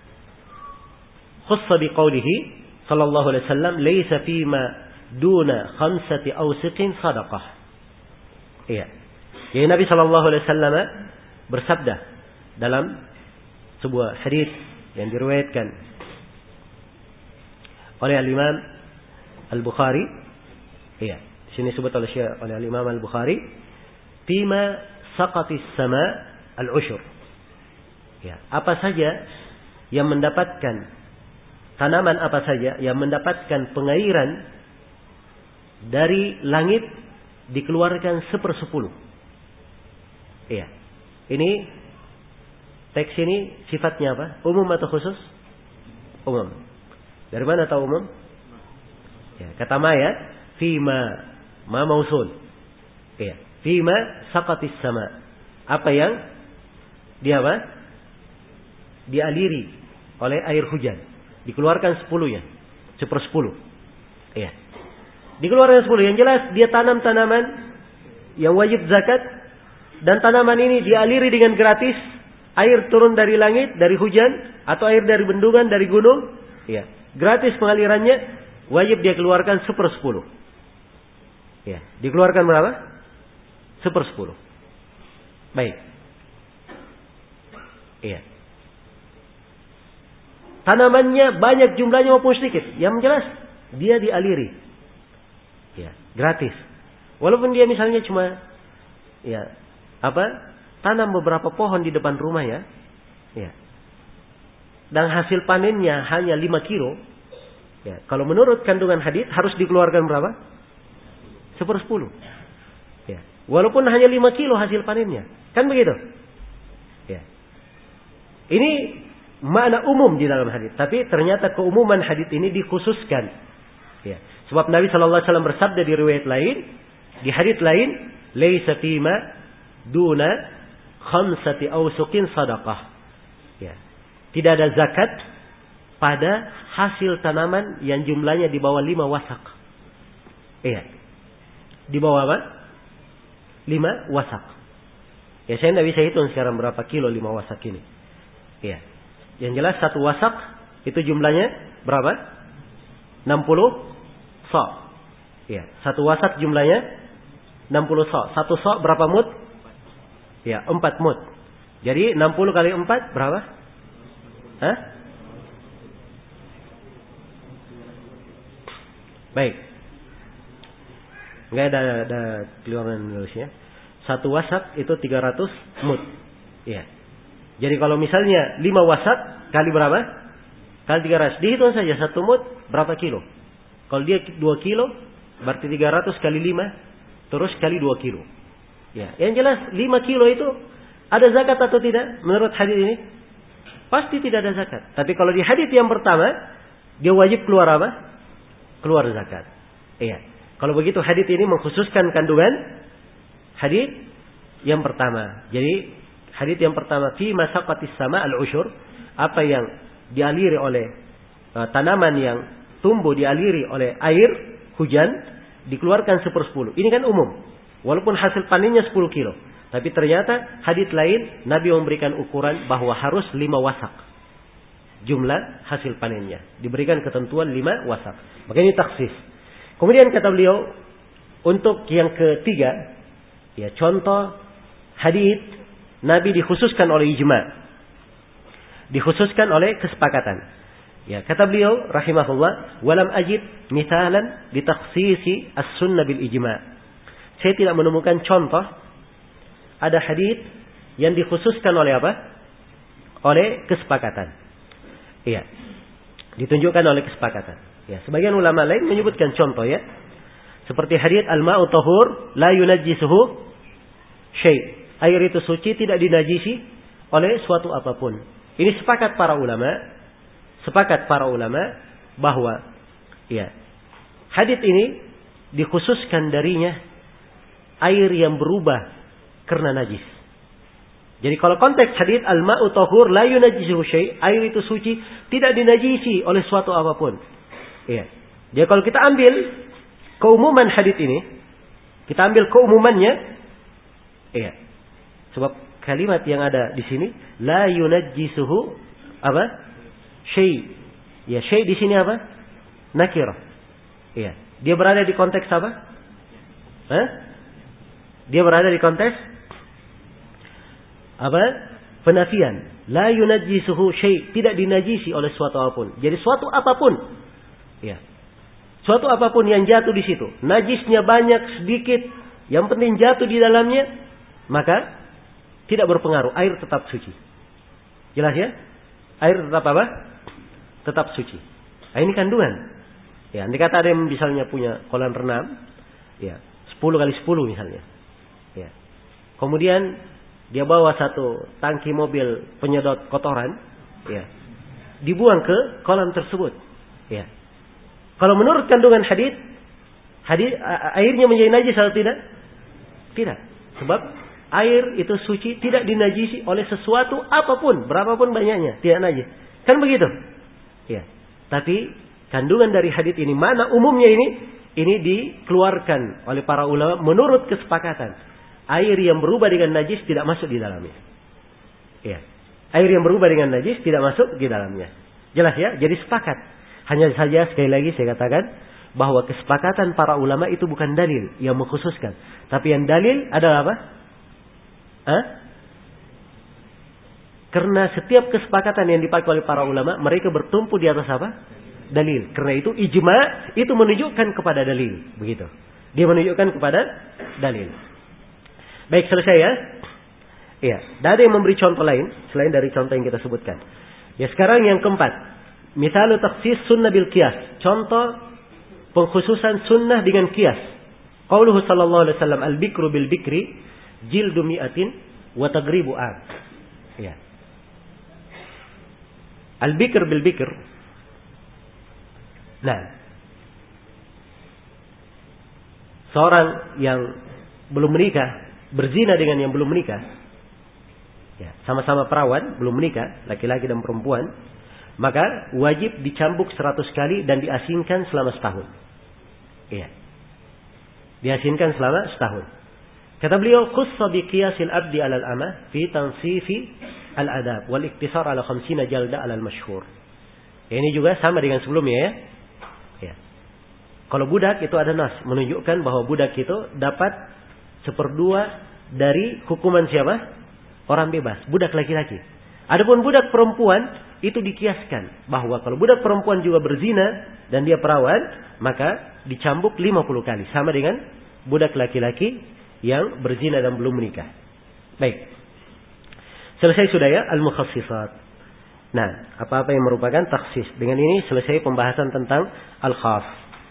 خص بقوله صلى الله عليه وسلم ليس فيما دون خمسة أوسق صدقة. Iya. Jadi Nabi Shallallahu Alaihi Wasallam bersabda dalam sebuah hadis yang diriwayatkan oleh Al Imam Al Bukhari. Iya. Sini disebut oleh oleh Al Imam Al Bukhari, "Fima saqatis sama al ushur." Ya. Apa saja yang mendapatkan tanaman apa saja yang mendapatkan pengairan dari langit dikeluarkan sepersepuluh. Iya. Ini teks ini sifatnya apa? Umum atau khusus? Umum. Dari mana tahu umum? Ya, kata Maya, fima ma mausul. Iya. Fima saqatis sama. Apa yang dia apa? Dialiri oleh air hujan. Dikeluarkan sepuluhnya. Sepersepuluh. Iya. Dikeluarkan sepuluh. Yang jelas dia tanam tanaman yang wajib zakat. Dan tanaman ini dialiri dengan gratis. Air turun dari langit, dari hujan. Atau air dari bendungan, dari gunung. Iya. Gratis pengalirannya. Wajib dia keluarkan sepersepuluh. Iya. Dikeluarkan berapa? Sepersepuluh. Baik. Iya. tanamannya banyak jumlahnya maupun sedikit. Yang jelas dia dialiri. Ya, gratis. Walaupun dia misalnya cuma ya, apa? Tanam beberapa pohon di depan rumah ya. Ya. Dan hasil panennya hanya lima kilo. Ya, kalau menurut kandungan hadits harus dikeluarkan berapa? Sepersepuluh. Ya. Walaupun hanya lima kilo hasil panennya. Kan begitu? Ya. Ini makna umum di dalam hadits. Tapi ternyata keumuman hadits ini dikhususkan. Ya. Sebab Nabi shallallahu alaihi wasallam bersabda di riwayat lain, di hadits lain, "Laisa fima duna khamsati awsuqin sadaqah." Ya. Tidak ada zakat pada hasil tanaman yang jumlahnya di bawah lima wasak. Iya. Di bawah apa? Lima wasak. Ya saya tidak bisa hitung sekarang berapa kilo lima wasak ini. Iya. Yang jelas satu wasak itu jumlahnya berapa? enam puluh sok. Iya. Satu wasak jumlahnya enam puluh sok. Satu sok berapa mud? Ya, empat mud. Jadi enam puluh kali empat berapa? Hah? Baik. Enggak ada ada keluaran nulisnya. Satu wasak itu tiga ratus mud. Iya. Jadi kalau misalnya lima wasak kali berapa? Kali tiga ratus. Dihitung saja satu mud berapa kilo? Kalau dia dua kilo berarti tiga ratus kali lima terus kali dua kilo. Ya, yang jelas lima kilo itu ada zakat atau tidak menurut hadis ini? Pasti tidak ada zakat. Tapi kalau di hadis yang pertama, dia wajib keluar apa? Keluar zakat. Iya. Kalau begitu hadis ini mengkhususkan kandungan hadis yang pertama. Jadi hadis yang pertama fi masaqatis sama al-usyur, apa yang dialiri oleh uh, tanaman yang tumbuh dialiri oleh air hujan dikeluarkan sepersepuluh. Ini kan umum. Walaupun hasil panennya sepuluh kilo. Tapi ternyata hadits lain Nabi memberikan ukuran bahwa harus lima wasak. Jumlah hasil panennya. Diberikan ketentuan lima wasak. Maka ini taksis. Kemudian kata beliau. Untuk yang ketiga. Ya contoh hadits Nabi dikhususkan oleh ijma. Dikhususkan oleh kesepakatan. Ya kata beliau rahimahullah. Walam ajid mithalan ditaksisi as-sunnah bil ijma. Saya tidak menemukan contoh. Ada hadis yang dikhususkan oleh apa? Oleh kesepakatan. Iya. Ditunjukkan oleh kesepakatan. Ya, sebagian ulama lain menyebutkan contoh ya. Seperti hadis al-ma'u tahur la yunajjisuhu syai'. Air itu suci tidak dinajisi oleh suatu apapun. Ini sepakat para ulama, sepakat para ulama bahwa ya, hadis ini dikhususkan darinya air yang berubah karena najis. Jadi kalau konteks hadis al-ma'u tahur la yunajjisuhu syai', air itu suci, tidak dinajisi oleh suatu apapun. Iya. Jadi kalau kita ambil keumuman hadis ini, kita ambil keumumannya, iya. Sebab kalimat yang ada di sini la yunajjisuhu apa? Syai'. Ya, syai' di sini apa? Nakirah. Iya. Dia berada di konteks apa? Hah? Dia berada di konteks apa? Penafian. La yunajjisuhu syai', tidak dinajisi oleh suatu apapun. Jadi suatu apapun, ya, suatu apapun yang jatuh di situ, najisnya banyak sedikit, yang penting jatuh di dalamnya, maka tidak berpengaruh. Air tetap suci. Jelas ya? Air tetap apa? Tetap suci. Nah, ini kandungan. Ya, andai kata ada yang misalnya punya kolam renang, ya, sepuluh kali sepuluh misalnya. Ya. Kemudian dia bawa satu tangki mobil penyedot kotoran, ya, dibuang ke kolam tersebut. Ya. Kalau menurut kandungan hadis, hadis airnya menjadi najis atau tidak? Tidak. Sebab air itu suci, tidak dinajisi oleh sesuatu apapun, berapapun banyaknya, tidak najis. Kan begitu? Ya. Tapi kandungan dari hadis ini, mana umumnya ini? Ini dikeluarkan oleh para ulama menurut kesepakatan. Air yang berubah dengan najis tidak masuk di dalamnya. Ya. Air yang berubah dengan najis tidak masuk di dalamnya. Jelas ya? Jadi sepakat. Hanya saja sekali lagi saya katakan bahwa kesepakatan para ulama itu bukan dalil yang mengkhususkan. Tapi yang dalil adalah apa? Hah? Karena setiap kesepakatan yang dipakai oleh para ulama, mereka bertumpu di atas apa? Dalil. Karena itu ijma itu menunjukkan kepada dalil. Begitu. Dia menunjukkan kepada dalil. Baik, selesai ya. Iya. Dan ada yang memberi contoh lain selain dari contoh yang kita sebutkan. Ya, sekarang yang keempat. Misalu takhsis sunnah bil qiyas. Contoh pengkhususan sunnah dengan qiyas. Qauluhu sallallahu alaihi wasallam al-bikru bil bikri jildu mi'atin wa tagribu an. Ya. Al-bikr bil bikr. Nah. Seorang yang belum menikah berzina dengan yang belum menikah. Ya, sama-sama perawan, belum menikah, laki-laki dan perempuan, maka wajib dicambuk seratus kali dan diasingkan selama setahun. Iya. Diasingkan selama setahun. Kata beliau, khussa bi qiyasil abdi 'ala al-amah fi tansifi al-adab wal iktisar 'ala khamsina jalda 'ala al-masyhur. Ya, ini juga sama dengan sebelumnya ya. Ya. Kalau budak itu ada nas menunjukkan bahwa budak itu dapat seperdua dari hukuman siapa? Orang bebas, budak laki-laki. Adapun budak perempuan itu dikiaskan bahwa kalau budak perempuan juga berzina dan dia perawan, maka dicambuk lima puluh kali sama dengan budak laki-laki yang berzina dan belum menikah. Baik. Selesai sudah ya al-mukhassisat. Nah, apa-apa yang merupakan takhsis. Dengan ini selesai pembahasan tentang al-khas.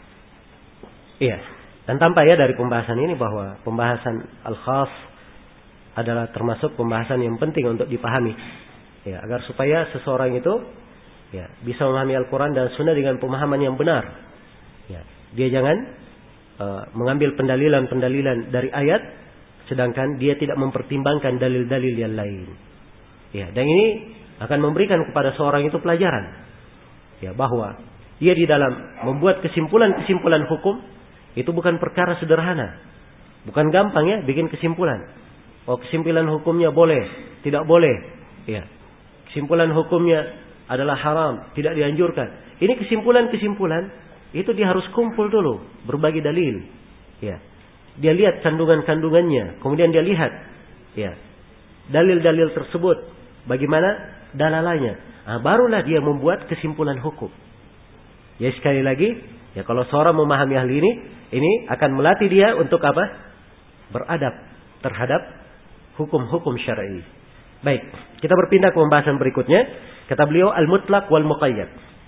Iya. Dan tampak ya dari pembahasan ini bahwa pembahasan al-khas adalah termasuk pembahasan yang penting untuk dipahami. Ya, agar supaya seseorang itu ya, bisa memahami Al-Quran dan Sunnah dengan pemahaman yang benar. Ya, dia jangan uh, mengambil pendalilan-pendalilan dari ayat, sedangkan dia tidak mempertimbangkan dalil-dalil yang lain. Ya, dan ini akan memberikan kepada seorang itu pelajaran. Ya, bahwa dia di dalam membuat kesimpulan-kesimpulan hukum itu bukan perkara sederhana, bukan gampang ya bikin kesimpulan. Oh, kesimpulan hukumnya boleh, tidak boleh. Ya. Kesimpulan hukumnya adalah haram, tidak dianjurkan. Ini kesimpulan-kesimpulan itu dia harus kumpul dulu, berbagi dalil. Ya. Dia lihat kandungan-kandungannya, kemudian dia lihat ya, dalil-dalil tersebut bagaimana dalalanya. Nah, barulah dia membuat kesimpulan hukum. Ya, sekali lagi, ya kalau seorang memahami hal ini, ini akan melatih dia untuk apa? Beradab terhadap hukum-hukum syar'i. Baik, kita berpindah ke pembahasan berikutnya. Kata beliau al-mutlaq wal muqayyad.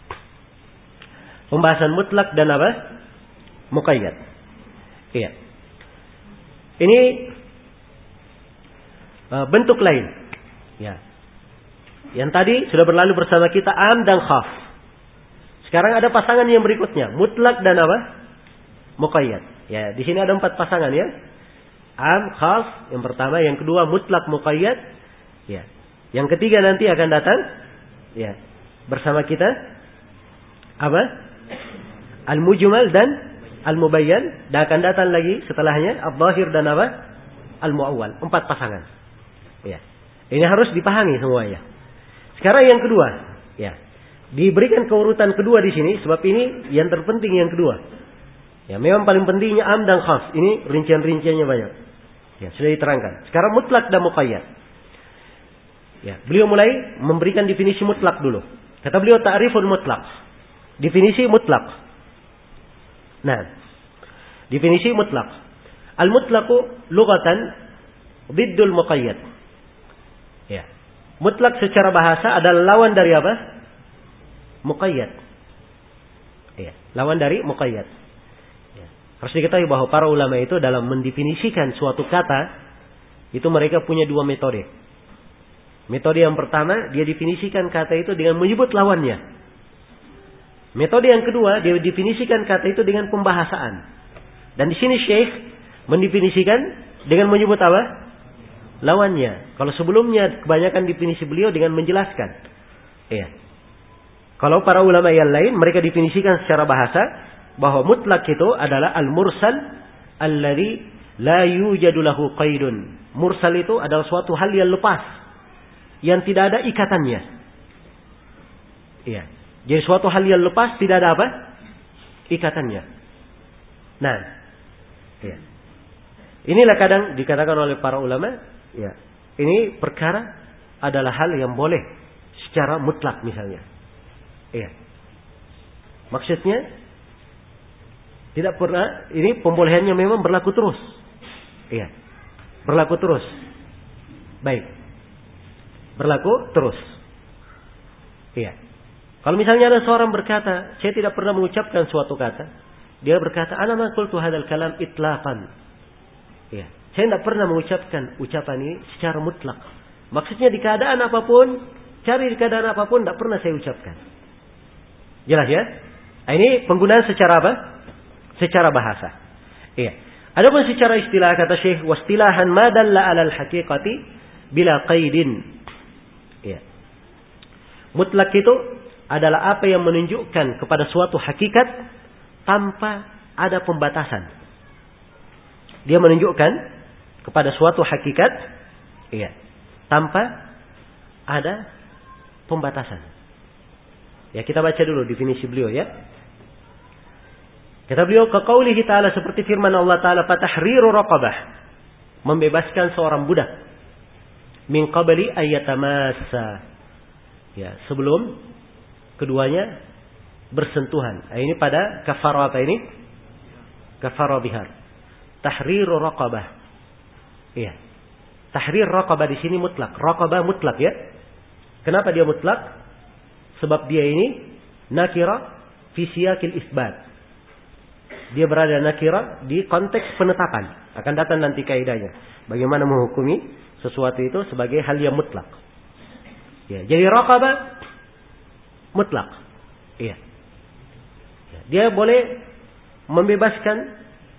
Pembahasan mutlak dan apa? Muqayyad. Iya. Ini uh, bentuk lain. Ya. Yang tadi sudah berlalu bersama kita am dan khaf. Sekarang ada pasangan yang berikutnya, mutlak dan apa? Muqayyad. Ya, di sini ada empat pasangan ya. Am, khas, yang pertama, yang kedua mutlak muqayyad. Ya. Yang ketiga nanti akan datang ya, bersama kita apa? Al-mujmal dan al-mubayyan, dan akan datang lagi setelahnya al-zahir dan apa? Al-muawwal. Empat pasangan. Ya. Ini harus dipahami semuanya. Sekarang yang kedua, ya. Diberikan keurutan kedua di sini sebab ini yang terpenting yang kedua. Ya, memang paling pentingnya am dan khas. Ini rincian-rinciannya banyak. Ya, sudah diterangkan. Sekarang mutlak dan muqayyad. Ya, beliau mulai memberikan definisi mutlak dulu. Kata beliau ta'riful mutlak. Definisi mutlak. Nah, definisi mutlak. Al-mutlaqu lughatan biddul muqayyad. Ya. Mutlak secara bahasa adalah lawan dari apa? Muqayyad. Ya, lawan dari muqayyad. Harus diketahui bahwa para ulama itu dalam mendefinisikan suatu kata, itu mereka punya dua metode. Metode yang pertama, dia definisikan kata itu dengan menyebut lawannya. Metode yang kedua, dia definisikan kata itu dengan pembahasaan. Dan di sini Syekh mendefinisikan dengan menyebut apa? Lawannya. Kalau sebelumnya kebanyakan definisi beliau dengan menjelaskan. Iya. Kalau para ulama yang lain, mereka definisikan secara bahasa bahwa mutlak itu adalah al-mursal alladhi la yujadu lahu qaidun. Mursal itu adalah suatu hal yang lepas, yang tidak ada ikatannya. Iya. Jadi suatu hal yang lepas tidak ada apa? Ikatannya. Nah, iya. Inilah kadang dikatakan oleh para ulama, ya. Ini perkara adalah hal yang boleh secara mutlak misalnya. Iya. Maksudnya tidak pernah, ini pembolehannya memang berlaku terus. Iya. Berlaku terus. Baik. Berlaku terus. Iya. Kalau misalnya ada seorang berkata, saya tidak pernah mengucapkan suatu kata, dia berkata, ana ma qultu hadzal kalam itlaqan. Iya. Saya tidak pernah mengucapkan ucapan ini secara mutlak. Maksudnya di keadaan apapun, cari di keadaan apapun, tidak pernah saya ucapkan. Jelas ya? Nah, ini penggunaan secara apa? Secara bahasa. Iya. Adapun secara istilah kata Syekh, wastilahan ma dalla 'alal haqiqati bila qaidin. Iya. Mutlak itu adalah apa yang menunjukkan kepada suatu hakikat tanpa ada pembatasan. Dia menunjukkan kepada suatu hakikat, iya, tanpa ada pembatasan. Ya, kita baca dulu definisi beliau ya. Kata beliau, ke qaulihi ta'ala, seperti firman Allah Ta'ala, fatahriru raqabah, membebaskan seorang budak, min qabli ayyatamassa, ya, sebelum keduanya bersentuhan. Ini pada kafarah apa ini? Kafarah bihar. Tahriru raqabah. Iya. Tahrir raqabah di sini mutlak. Raqabah mutlak ya. Kenapa dia mutlak? Sebab dia ini nakira fi siyaqil isbat. Dia berada nakira di konteks penetapan. Akan datang nanti kaidahnya. Bagaimana menghukumi sesuatu itu sebagai hal yang mutlak. Ya, jadi raqabah mutlak. Iya. Ya, dia boleh membebaskan,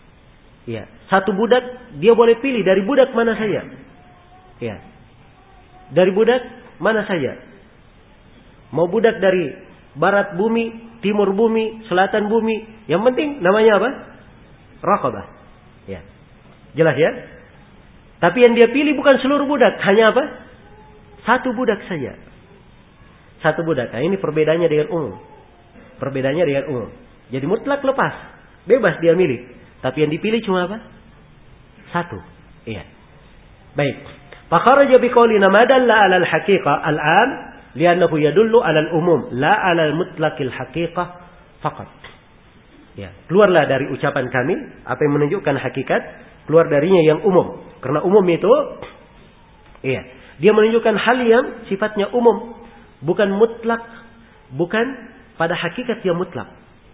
ya, satu budak, dia boleh pilih dari budak mana saja. Ya. Dari budak mana saja. Mau budak dari barat bumi, timur bumi, selatan bumi, yang penting namanya apa? Raqabah. Ya. Jelas ya? Tapi yang dia pilih bukan seluruh budak, hanya apa? Satu budak saja. Satu budak. Nah, ini perbedaannya dengan umum. Perbedaannya dengan umum. Jadi mutlak lepas. Bebas dia milik. Tapi yang dipilih cuma apa? Satu. Iya. Baik. Fakharaja biqaulina ma dalla 'alal haqiqah al-'am li'annahu yadullu 'alal umum la 'alal mutlaqil haqiqah faqat. Ya, keluarlah dari ucapan kami apa yang menunjukkan hakikat, keluar darinya yang umum. Karena umum itu, iya, dia menunjukkan hal yang sifatnya umum, bukan mutlak, bukan pada hakikat yang mutlak.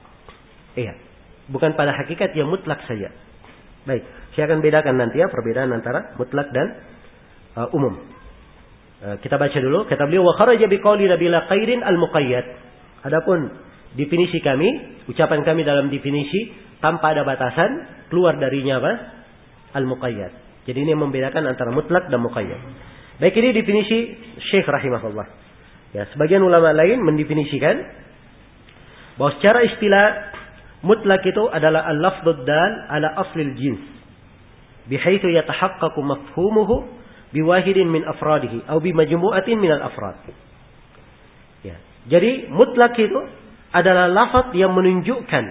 Iya, bukan pada hakikat yang mutlak saja. Baik, saya akan bedakan nanti ya perbedaan antara mutlak dan uh, umum. Uh, kita baca dulu. Kata beliau, wa kharaja biqaulina bila qaidin al-muqayyad. Adapun definisi kami, ucapan kami dalam definisi tanpa ada batasan, keluar darinya apa? Al-muqayyad. Jadi ini membedakan antara mutlak dan muqayyad. Baik, ini definisi Syekh rahimahullah. Ya, sebagian ulama lain mendefinisikan bahwa secara istilah mutlak itu adalah al-lafdud dal ala aslil jins, bihaitsu yatahaqqaqu mafhumuhu biwahidin min afradihi atau bimajmu'atin min al-afrad. Ya. Jadi mutlak itu adalah lafaz yang menunjukkan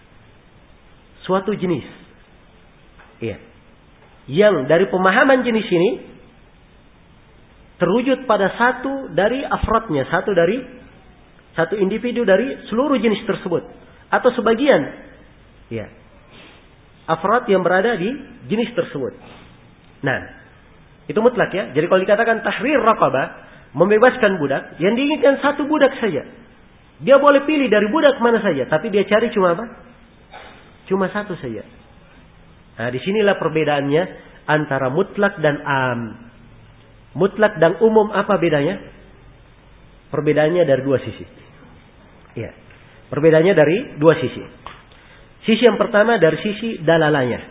suatu jenis. Iya. Yang dari pemahaman jenis ini terwujud pada satu dari afradnya, satu dari satu individu dari seluruh jenis tersebut atau sebagian, ya, afrad yang berada di jenis tersebut. Nah, itu mutlak ya. Jadi kalau dikatakan tahrir raqabah, membebaskan budak, yang diinginkan satu budak saja. Dia boleh pilih dari budak mana saja, tapi dia cari cuma apa? Cuma satu saja. Nah, disinilah perbedaannya antara mutlak dan am. Mutlak dan umum apa bedanya? Perbedaannya dari dua sisi. Ya. Perbedaannya dari dua sisi. Sisi yang pertama dari sisi dalalanya.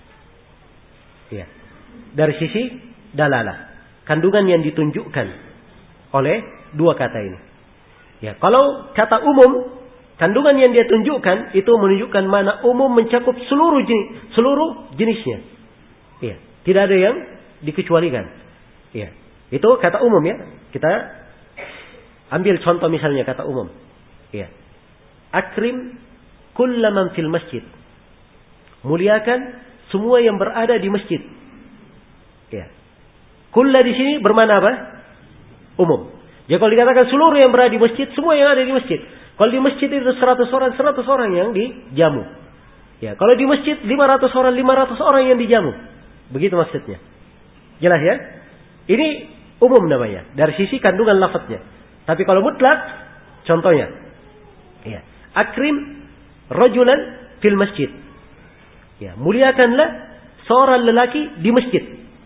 Ya. Dari sisi dalalah. Kandungan yang ditunjukkan oleh dua kata ini. Ya, kalau kata umum, kandungan yang dia tunjukkan itu menunjukkan mana umum mencakup seluruh jenis, seluruh jenisnya. Ya, tidak ada yang dikecualikan. Ya, itu kata umum ya. Kita ambil contoh misalnya kata umum. Ya. Akrim kullaman fil masjid. Muliakan semua yang berada di masjid. Ya. Kulla di sini bermakna apa? umum. Jadi kalau dikatakan seluruh yang berada di masjid, semua yang ada di masjid. Kalau di masjid itu seratus orang, seratus orang yang dijamu. Ya, kalau di masjid lima ratus orang, lima ratus orang yang dijamu. Begitu maksudnya. Jelas ya? Ini umum namanya dari sisi kandungan lafadznya. Tapi kalau mutlak, contohnya, ya, akrim rajulan fil masjid. Ya, muliakanlah seorang lelaki di masjid.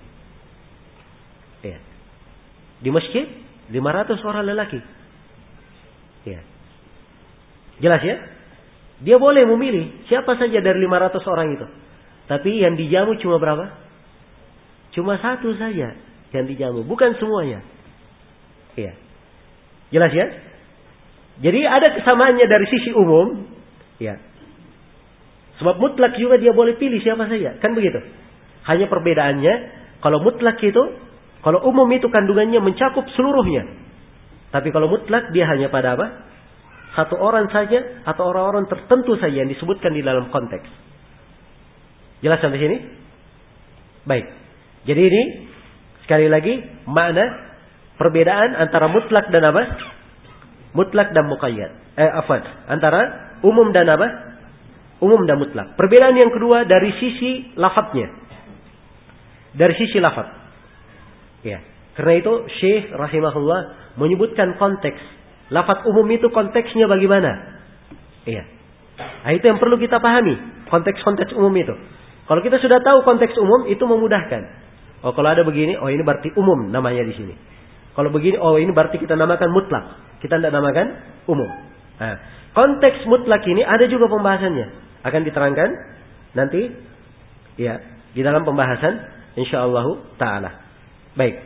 Ya. Di masjid lima ratus orang lelaki. Ya. Jelas ya? Dia boleh memilih siapa saja dari lima ratus orang itu. Tapi yang dijamu cuma berapa? Cuma satu saja yang dijamu, bukan semuanya. Ya. Jelas ya? Jadi ada kesamaannya dari sisi umum. Ya. Sebab mutlak juga dia boleh pilih siapa saja. Kan begitu? Hanya perbedaannya, kalau mutlak itu, kalau umum itu kandungannya mencakup seluruhnya. Tapi kalau mutlak dia hanya pada apa? Satu orang saja atau orang-orang tertentu saja yang disebutkan di dalam konteks. Jelas sampai sini? Baik. Jadi ini sekali lagi makna perbedaan antara mutlak dan apa? Mutlak dan muqayyad. Eh afwan, antara umum dan apa? Umum dan mutlak. Perbedaan yang kedua dari sisi lafadznya. Dari sisi lafadz. Ya. Karena itu Syekh rahimahullah menyebutkan konteks. Lafadz umum itu konteksnya bagaimana? Iya. Nah, itu yang perlu kita pahami. Konteks-konteks umum itu. Kalau kita sudah tahu konteks umum, itu memudahkan. Oh, kalau ada begini, oh ini berarti umum namanya di sini. Kalau begini, oh ini berarti kita namakan mutlak. Kita tidak namakan umum. Nah, konteks mutlak ini ada juga pembahasannya. Akan diterangkan nanti ya di dalam pembahasan insyaallah taala. Baik.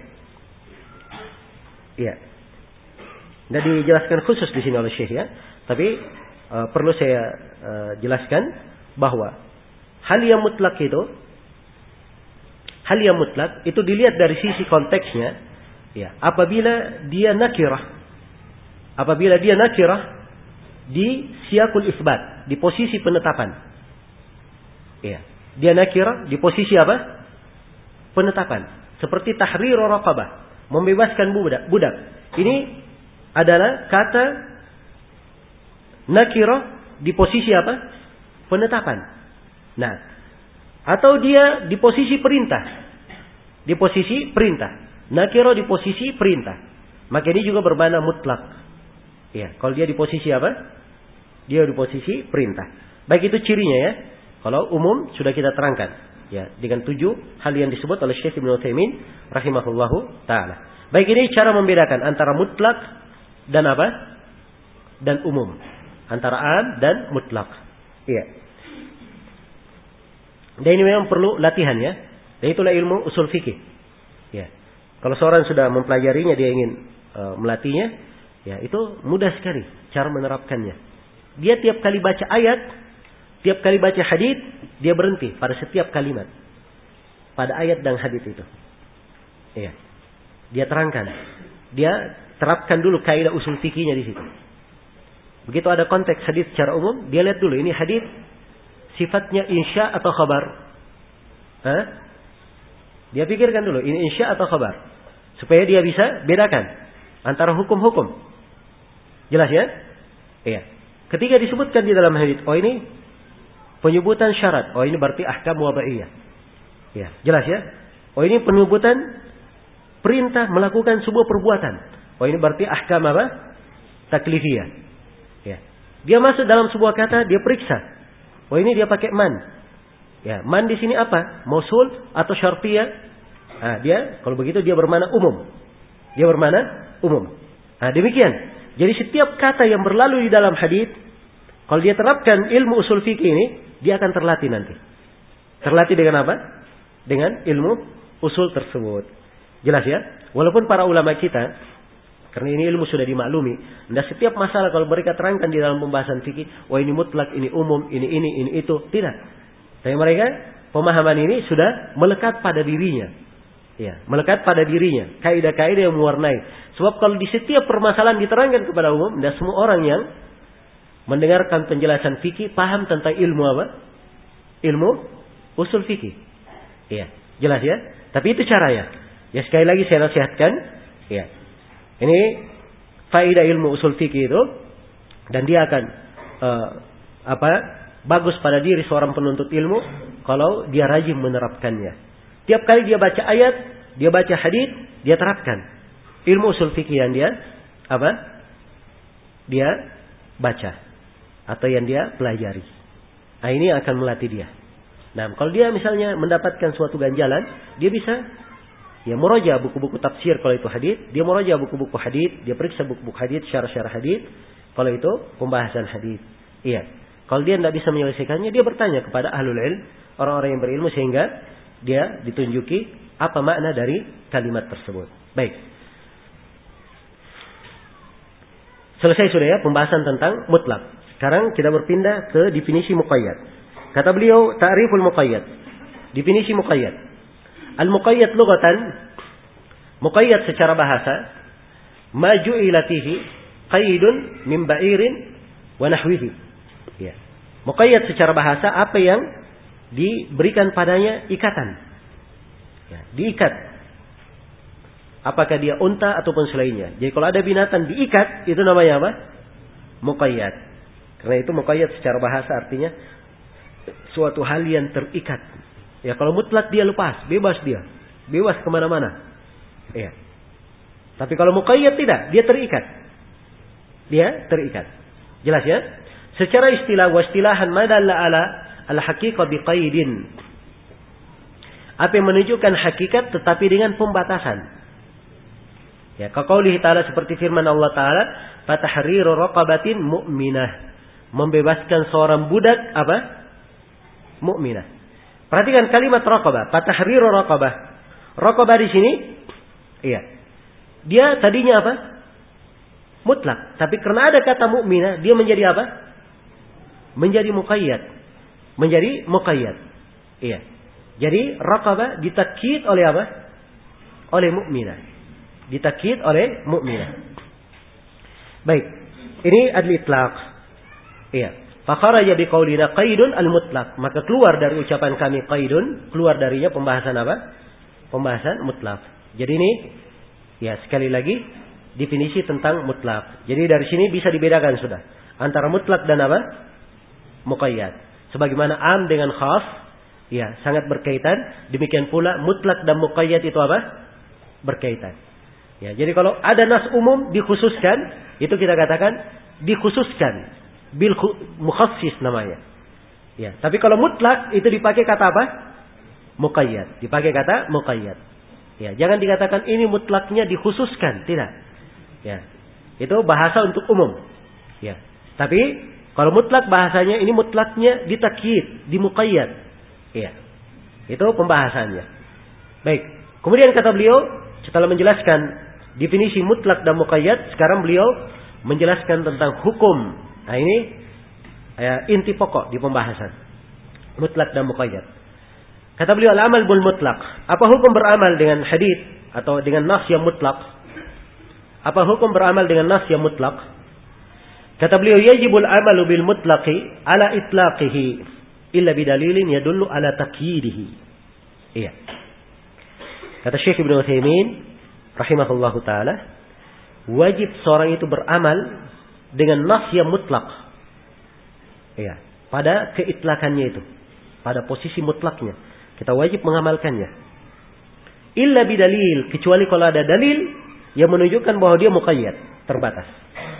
Iya. Tidak dijelaskan khusus di sini oleh Syekh ya, tapi uh, perlu saya uh, jelaskan bahwa hal yang mutlak itu hal yang mutlak itu dilihat dari sisi konteksnya ya. Apabila dia nakirah apabila dia nakirah di siyaqul isbat, di posisi penetapan. Ya, dia nakirah di posisi apa? Penetapan. Seperti tahriru raqabah, membebaskan budak. budak. Ini adalah kata nakirah di posisi apa? Penetapan. Nah, atau dia di posisi perintah. Di posisi perintah. Nakirah di posisi perintah. Maka ini juga bermakna mutlak. Ya, kalau dia di posisi apa? Dia di posisi perintah. Baik itu cirinya ya. Kalau umum sudah kita terangkan. Ya, dengan tujuh hal yang disebut oleh Syekh Ibnu Utsaimin rahimahullahu taala. Baik, ini cara membedakan antara mutlak dan apa? Dan umum. Antara am dan mutlak. Iya. Dan ini memang perlu latihan ya. Dan itulah ilmu usul fikih. Ya. Kalau seorang sudah mempelajarinya, dia ingin uh, melatihnya, ya itu mudah sekali cara menerapkannya. Dia tiap kali baca ayat, tiap kali baca hadits, dia berhenti pada setiap kalimat. Pada ayat dan hadits itu. Iya. Dia terangkan. Dia terapkan dulu kaidah usul fikihnya di situ. Begitu ada konteks hadits secara umum, dia lihat dulu ini hadits sifatnya insya atau khabar. Hah? Dia pikirkan dulu ini insya atau khabar. Supaya dia bisa bedakan antara hukum-hukum. Jelas ya? Iya. Ketika disebutkan di dalam hadits, oh ini penyebutan syarat, oh ini berarti ahkam wada'iyah. Ya, jelas ya? Oh ini penyebutan perintah melakukan sebuah perbuatan. Oh ini berarti ahkam apa? Taklifiyah. Ya. Dia masuk dalam sebuah kata, dia periksa. Oh ini dia pakai man. Ya, man di sini apa? Mausul atau syartiyah? Nah, dia kalau begitu dia bermakna umum. Dia bermakna umum. Nah, demikian. Jadi setiap kata yang berlalu di dalam hadits, kalau dia terapkan ilmu usul fikih ini, dia akan terlatih nanti. Terlatih dengan apa? Dengan ilmu usul tersebut. Jelas ya? Walaupun para ulama kita, karena ini ilmu sudah dimaklumi, dan setiap masalah kalau mereka terangkan di dalam pembahasan fikih, wah ini mutlak, ini umum, ini ini, ini itu, tidak. Tapi mereka pemahaman ini sudah melekat pada dirinya. Ya, melekat pada dirinya. Kaidah-kaidah yang mewarnai. Sebab kalau di setiap permasalahan diterangkan kepada umum, dan semua orang yang mendengarkan penjelasan fikih paham tentang ilmu apa? Ilmu usul fikih. Ya, jelas ya. Tapi itu caranya. Ya sekali lagi saya nasihatkan. Ya, Ini faedah ilmu usul fikih itu, dan dia akan uh, apa bagus pada diri seorang penuntut ilmu kalau dia rajin menerapkannya. Tiap kali dia baca ayat, dia baca hadis, dia terapkan ilmu usul fikih yang dia apa? Dia baca atau yang dia pelajari. Nah, ini akan melatih dia. Nah, kalau dia misalnya mendapatkan suatu ganjalan, dia bisa ya muraja buku-buku tafsir kalau itu hadis, dia muraja buku-buku hadis, dia periksa buku-buku hadis, syarah-syarah hadis kalau itu pembahasan hadis. Iya. Kalau dia tidak bisa menyelesaikannya, dia bertanya kepada ahlul ilm, orang-orang yang berilmu sehingga dia ditunjuki apa makna dari kalimat tersebut. Baik. Selesai sudah ya pembahasan tentang mutlak. Sekarang kita berpindah ke definisi muqayyad. Kata beliau, ta'riful muqayyad. Definisi muqayyad. Al-muqayyad lughatan, muqayyad secara bahasa, ma ju'ila fihi qaidun min ba'irin wa nahwihi. Ya. Muqayyad secara bahasa apa yang diberikan padanya ikatan. Ya, diikat. Apakah dia unta ataupun selainnya. Jadi kalau ada binatang diikat, itu namanya apa? Muqayyad. Karena itu muqayyad secara bahasa artinya suatu hal yang terikat. Ya, kalau mutlak dia lepas, bebas dia. Bebas kemana-mana. Ya. Tapi kalau muqayyad tidak, dia terikat. Dia terikat. Jelas ya? Secara istilah wa istilahan madalla ala al-haqiqah biqaidin. Apa yang menunjukkan hakikat tetapi dengan pembatasan. Ya, kaqaulihi ta'ala seperti firman Allah Ta'ala, fatahriru raqabatin mu'minah. Membebaskan seorang budak apa? Mukminah. Perhatikan kalimat raqabah, fatahriru raqabah. Raqabah di sini iya. Dia tadinya apa? Mutlak, tapi karena ada kata mukminah, dia menjadi apa? Menjadi muqayyad. Menjadi muqayyad. Iya. Jadi raqabah ditakkid oleh apa? Oleh mukminah. Ditakkid oleh mukminah. Baik. Ini al-itlaq. Iya. Fakharaja biqaulina qaidun al-mutlaq. Maka keluar dari ucapan kami qaidun, keluar darinya pembahasan apa? Pembahasan mutlaq. Jadi ini ya sekali lagi definisi tentang mutlaq. Jadi dari sini bisa dibedakan sudah antara mutlaq dan apa? Muqayyad. Sebagaimana am dengan khas ya sangat berkaitan, demikian pula mutlaq dan muqayyad itu apa? Berkaitan. Ya, jadi kalau ada nas umum dikhususkan, itu kita katakan dikhususkan bil mukhassis namanya. Ya, tapi kalau mutlak itu dipakai kata apa? Muqayyad. Dipakai kata muqayyad. Ya, jangan dikatakan ini mutlaknya dikhususkan, tidak. Ya. Itu bahasa untuk umum. Ya. Tapi kalau mutlak bahasanya ini mutlaknya ditakyid, dimuqayyad. Ya. Itu pembahasannya. Baik. Kemudian kata beliau setelah menjelaskan definisi mutlak dan muqayyad, sekarang beliau menjelaskan tentang hukum. Nah ini ya, inti pokok di pembahasan mutlak dan muqayyad. Kata beliau al-amal bil mutlak. Apa hukum beramal dengan hadis atau dengan nas yang mutlak? Apa hukum beramal dengan nas yang mutlak? Kata beliau yajibul amalu bil mutlaqi ala itlaqihi illa bidalilin yadullu ala taqyidihi. Iya. Kata Syekh Ibnu Utsaimin rahimahullahu taala, wajib seorang itu beramal dengan nas yang mutlak. Iya, pada keitlakannya itu, pada posisi mutlaknya, kita wajib mengamalkannya. Illa bidalil, kecuali kalau ada dalil yang menunjukkan bahwa dia muqayyad, terbatas.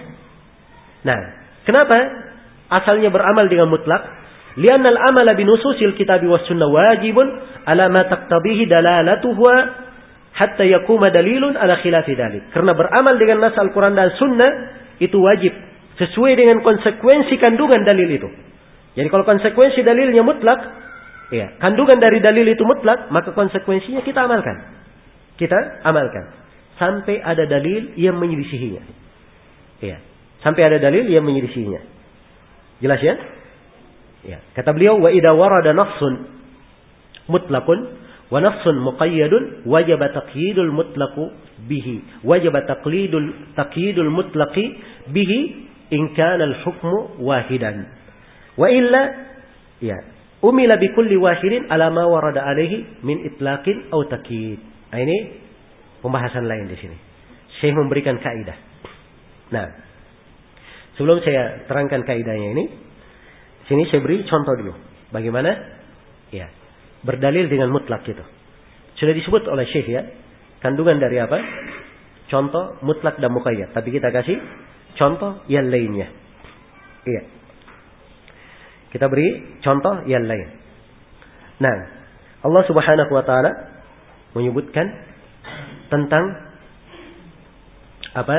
Nah, kenapa asalnya beramal dengan mutlak? Li'anna al-amala bi nususil kitabi was sunnah wajibun ala ma taqtabihi dalalatuhu hatta yakuma dalilun ala khilafi dalik. Karena beramal dengan nas Al-Quran dan Sunnah itu wajib sesuai dengan konsekuensi kandungan dalil itu. Jadi kalau konsekuensi dalilnya mutlak, ya, kandungan dari dalil itu mutlak, maka konsekuensinya kita amalkan. Kita amalkan sampai ada dalil yang menyelisihinya. Ya, sampai ada dalil yang menyelisihinya. Jelas ya? Ya, kata beliau wa idza warada nafsun mutlaqun wa nafsun muqayyadun wajaba taqyidul mutlaqu bihi wajaba taqlidul taqyidul mutlaqi bihi in kana al-hukmu wahidan wa illa ya umila bi kulli wahidin ala ma warada alaihi min itlaqin aw taqyid. Nah, ini pembahasan lain di sini. Syekh memberikan kaidah. Nah, sebelum saya terangkan kaidahnya ini, sini saya beri contoh dulu. Bagaimana? Ya, berdalil dengan mutlak itu. Sudah disebut oleh Syekh ya, kandungan dari apa? Contoh mutlak dan muqayyad. Tapi kita kasih contoh yang lainnya. Iya. Kita beri contoh yang lain. Nah, Allah Subhanahu wa taala menyebutkan tentang apa?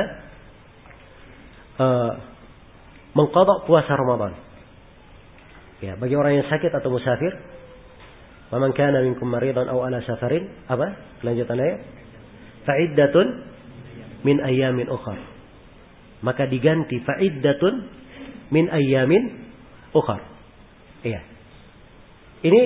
Uh, mengqadha puasa Ramadan. Ya, bagi orang yang sakit atau musafir, wa man kana minkum maridan aw ala safarin, apa? Kelanjutannya, fa'iddatun min ayyamin ukhar. Maka diganti fa'iddatun min ayyamin ukhar. Iya. Ini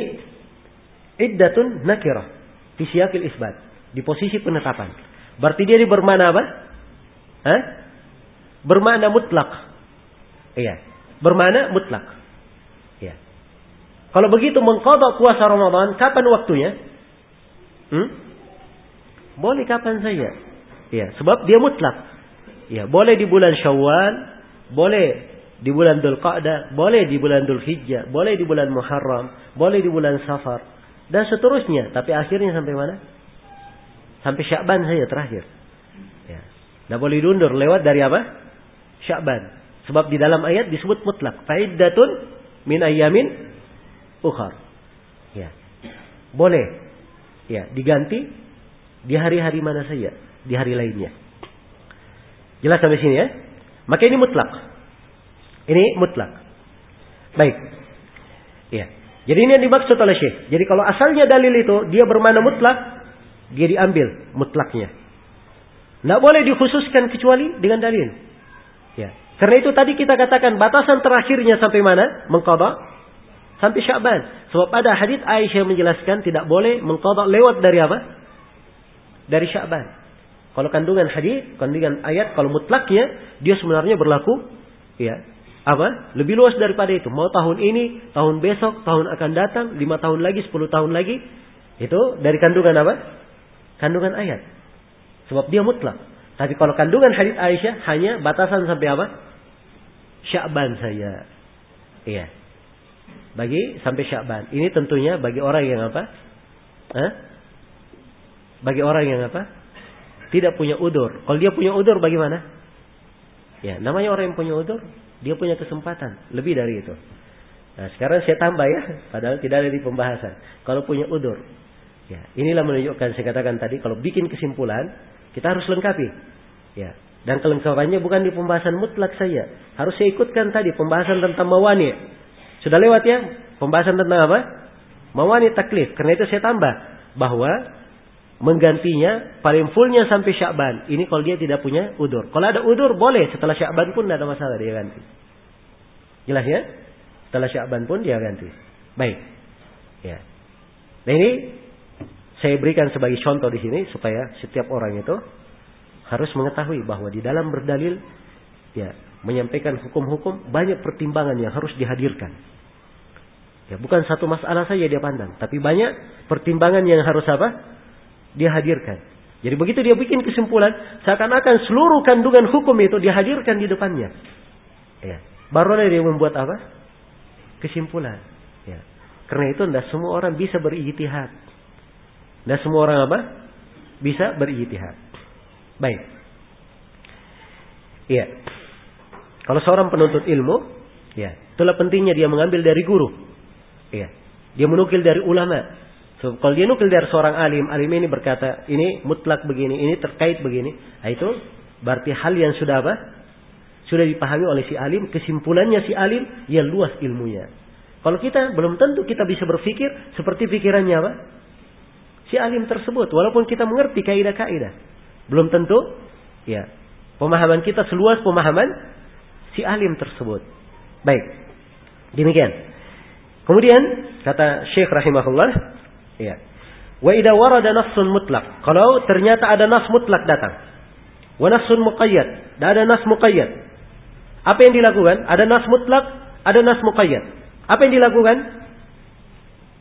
iddatun nakirah fi siyaqil isbat, di posisi penetapan. Berarti dia ini bermakna apa? Hah? Bermakna mutlak. Iya, bermakna mutlak. Iya. Kalau begitu mengqadha puasa Ramadan, kapan waktunya? Hmm? Boleh kapan saja. Iya, sebab dia mutlak. Iya, boleh di bulan Syawal, boleh di bulan Dzulqa'dah, boleh di bulan Dzulhijjah, boleh di bulan Muharram, boleh di bulan Safar, dan seterusnya. Tapi akhirnya sampai mana? Sampai Sya'ban saja terakhir. Ya. Nah, boleh diundur lewat dari apa? Sya'ban. Sebab di dalam ayat disebut mutlak. Fa'iddatun min ayyamin ukhar. Ya. Boleh. Ya, diganti di hari-hari mana saja, di hari lainnya. Jelas sampai sini ya? Maka ini mutlak. Ini mutlak. Baik. Ya. Jadi ini yang dimaksud oleh Syekh. Jadi kalau asalnya dalil itu dia bermakna mutlak, dia diambil mutlaknya. Tidak boleh dikhususkan kecuali dengan dalil. Ya. Karena itu tadi kita katakan batasan terakhirnya sampai mana? Mengqadha sampai Sya'ban. Sebab pada hadits Aisyah menjelaskan tidak boleh mengqadha lewat dari apa? Dari Sya'ban. Kalau kandungan hadits, kandungan ayat, kalau mutlaknya dia sebenarnya berlaku ya, apa? Lebih luas daripada itu. Mau tahun ini, tahun besok, tahun akan datang, lima tahun lagi, sepuluh tahun lagi. Itu dari kandungan apa? Kandungan ayat. Sebab dia mutlak. Tapi kalau kandungan hadits Aisyah hanya batasan sampai apa? Sya'ban saja. Iya. Bagi sampai Sya'ban. Ini tentunya bagi orang yang apa? Hah? Bagi orang yang apa? Tidak punya udur. Kalau dia punya udur bagaimana? Ya, namanya orang yang punya udur, dia punya kesempatan lebih dari itu. Nah, sekarang saya tambah ya, padahal tidak ada di pembahasan. Kalau punya udur, ya, inilah menunjukkan saya katakan tadi, kalau bikin kesimpulan, kita harus lengkapi. Ya, dan kelengkapannya bukan di pembahasan mutlak saja. Harus saya ikutkan tadi pembahasan tentang mawani. Sudah lewat ya, pembahasan tentang apa? Mawani taklif. Karena itu saya tambah bahwa menggantinya paling fullnya sampai Sya'ban. Ini kalau dia tidak punya udur. Kalau ada udur boleh setelah Sya'ban pun tidak ada masalah dia ganti. Jelas ya? Setelah Sya'ban pun dia ganti. Baik. Ya. Nah ini saya berikan sebagai contoh di sini supaya setiap orang itu harus mengetahui bahwa di dalam berdalil ya menyampaikan hukum-hukum banyak pertimbangan yang harus dihadirkan. Ya bukan satu masalah saja dia pandang, tapi banyak pertimbangan yang harus apa? Dia hadirkan. Jadi begitu dia bikin kesimpulan, seakan-akan seluruh kandungan hukum itu dihadirkan di depannya. Ya. Barulah dia membuat apa? Kesimpulan. Ya. Karena itu tidak semua orang bisa berijtihad. Tidak semua orang apa? Bisa berijtihad. Baik. Iya. Kalau seorang penuntut ilmu, ya, itulah pentingnya dia mengambil dari guru. Iya. Dia menukil dari ulama. So, kalau dia nukil dari seorang alim, alim ini berkata, ini mutlak begini, ini terkait begini. Nah, itu berarti hal yang sudah apa? Sudah dipahami oleh si alim, kesimpulannya si alim yang luas ilmunya. Kalau kita belum tentu kita bisa berpikir seperti pikirannya apa? Si alim tersebut, walaupun kita mengerti kaidah-kaidah, belum tentu ya pemahaman kita seluas pemahaman si alim tersebut. Baik. Demikian. Kemudian kata Syekh rahimahullah, ya. Wa idza warada nassun mutlaq. Kalau ternyata ada nas mutlak datang. Wa nassun muqayyad. Dan ada nas muqayyad. Apa yang dilakukan? Ada nas mutlak, ada nas muqayyad. Apa yang dilakukan?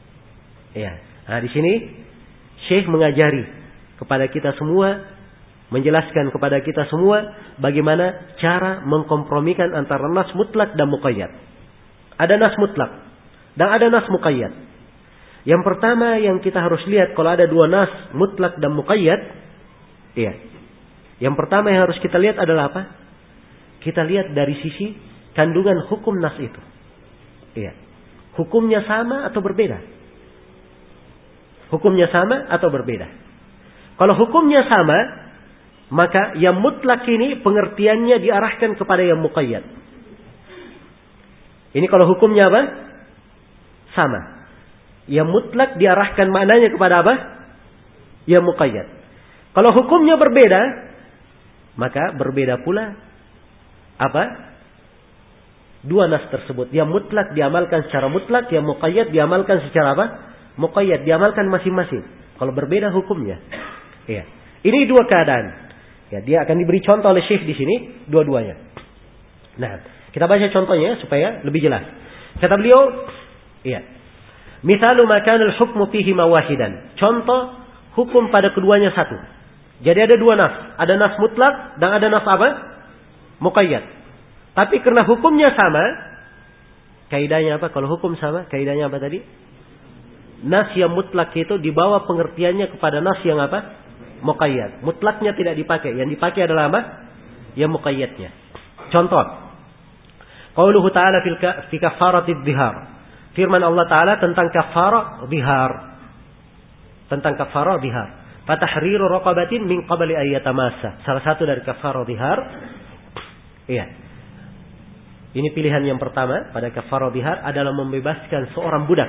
Ya. Nah, di sini Syekh mengajari kepada kita semua menjelaskan kepada kita semua bagaimana cara mengkompromikan antara nas mutlak dan muqayyad. Ada nas mutlak dan ada nas muqayyad. Yang pertama yang kita harus lihat kalau ada dua nas mutlak dan muqayyad, iya. Yang pertama yang harus kita lihat adalah apa? Kita lihat dari sisi kandungan hukum nas itu. Iya. Hukumnya sama atau berbeda? Hukumnya sama atau berbeda? Kalau hukumnya sama, maka yang mutlak ini pengertiannya diarahkan kepada yang muqayyad. Ini kalau hukumnya apa? Sama. Yang mutlak diarahkan maknanya kepada apa? Yang muqayyad. Kalau hukumnya berbeda, maka berbeda pula apa? Dua nas tersebut. Yang mutlak diamalkan secara mutlak, yang muqayyad diamalkan secara apa? Muqayyad diamalkan masing-masing. Kalau berbeda hukumnya. Iya. Ini dua keadaan. Ya, dia akan diberi contoh oleh Syekh di sini dua-duanya. Nah, kita baca contohnya supaya lebih jelas. Kata beliau, iya. Misalu makanul hukmu fihi mawahidan. Contoh hukum pada keduanya satu. Jadi ada dua nas, ada nas mutlak dan ada nas apa? Muqayyad. Tapi karena hukumnya sama, kaidahnya apa? Kalau hukum sama, kaidahnya apa tadi? Nas yang mutlak itu dibawa pengertiannya kepada nas yang apa? Muqayyad. Mutlaknya tidak dipakai. Yang dipakai adalah apa? Yang muqayyadnya. Contoh. Qauluhu ta'ala fi kafaratid dhihar. Firman Allah Ta'ala tentang kafarah dhihar. Tentang kafarah dhihar. Fatahriru raqabatin min qabli ayyatamassa. Salah satu dari kafarah dhihar. Iya. Ini pilihan yang pertama pada kafarah dhihar adalah membebaskan seorang budak.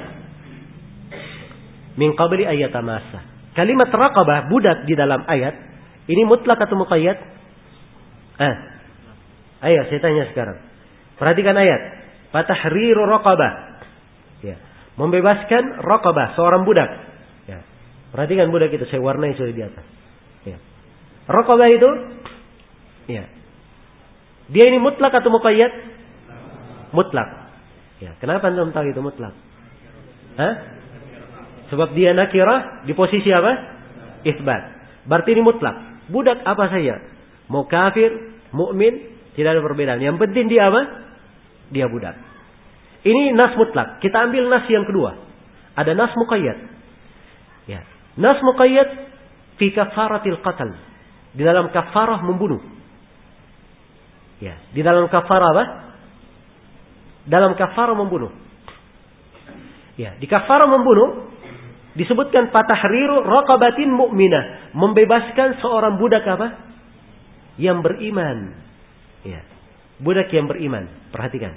Min qabli ayyatamassa. Kalimat raqabah, budak di dalam ayat, ini mutlak atau muqayyad? Eh. Ayo saya tanya sekarang. Perhatikan ayat. Fatahriru raqabah. Ya. Membebaskan raqabah, seorang budak. Ya. Perhatikan budak itu, saya warnai sudah di atas. Ya. Raqabah itu, ya. Dia ini mutlak atau muqayyad? Mutlak. Ya. Kenapa antum tahu itu mutlak? Hah? Sebab dia nakirah di posisi apa? Itsbat. Berarti ini mutlak. Budak apa saja. Mau kafir, mukmin, tidak ada perbedaan. Yang penting dia apa? Dia budak. Ini nas mutlak. Kita ambil nas yang kedua. Ada nas muqayyad. Ya. Nas muqayyad fi kafaratil qatl. Di dalam kafarah membunuh. Ya. Di dalam kafarah apa? Dalam kafarah membunuh. Ya. Di kafarah membunuh disebutkan fatahriru raqabatin mu'minah, membebaskan seorang budak apa? Yang beriman. Ya. Budak yang beriman. Perhatikan.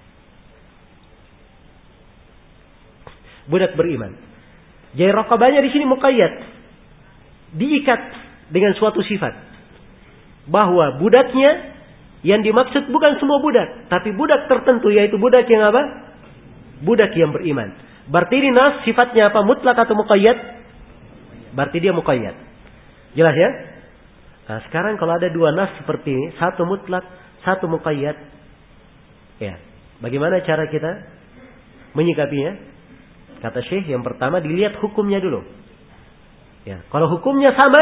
Budak beriman. Jadi raqabahnya di sini muqayyad. Diikat dengan suatu sifat. Bahwa budaknya yang dimaksud bukan semua budak, tapi budak tertentu, yaitu budak yang apa? Budak yang beriman. Berarti ini nas sifatnya apa? Mutlak atau muqayyad? Berarti dia muqayyad. Jelas ya? Nah, sekarang kalau ada dua nas seperti ini, satu mutlak, satu muqayyad. Ya. Bagaimana cara kita menyikapinya? Kata Syekh, yang pertama dilihat hukumnya dulu. Ya, kalau hukumnya sama,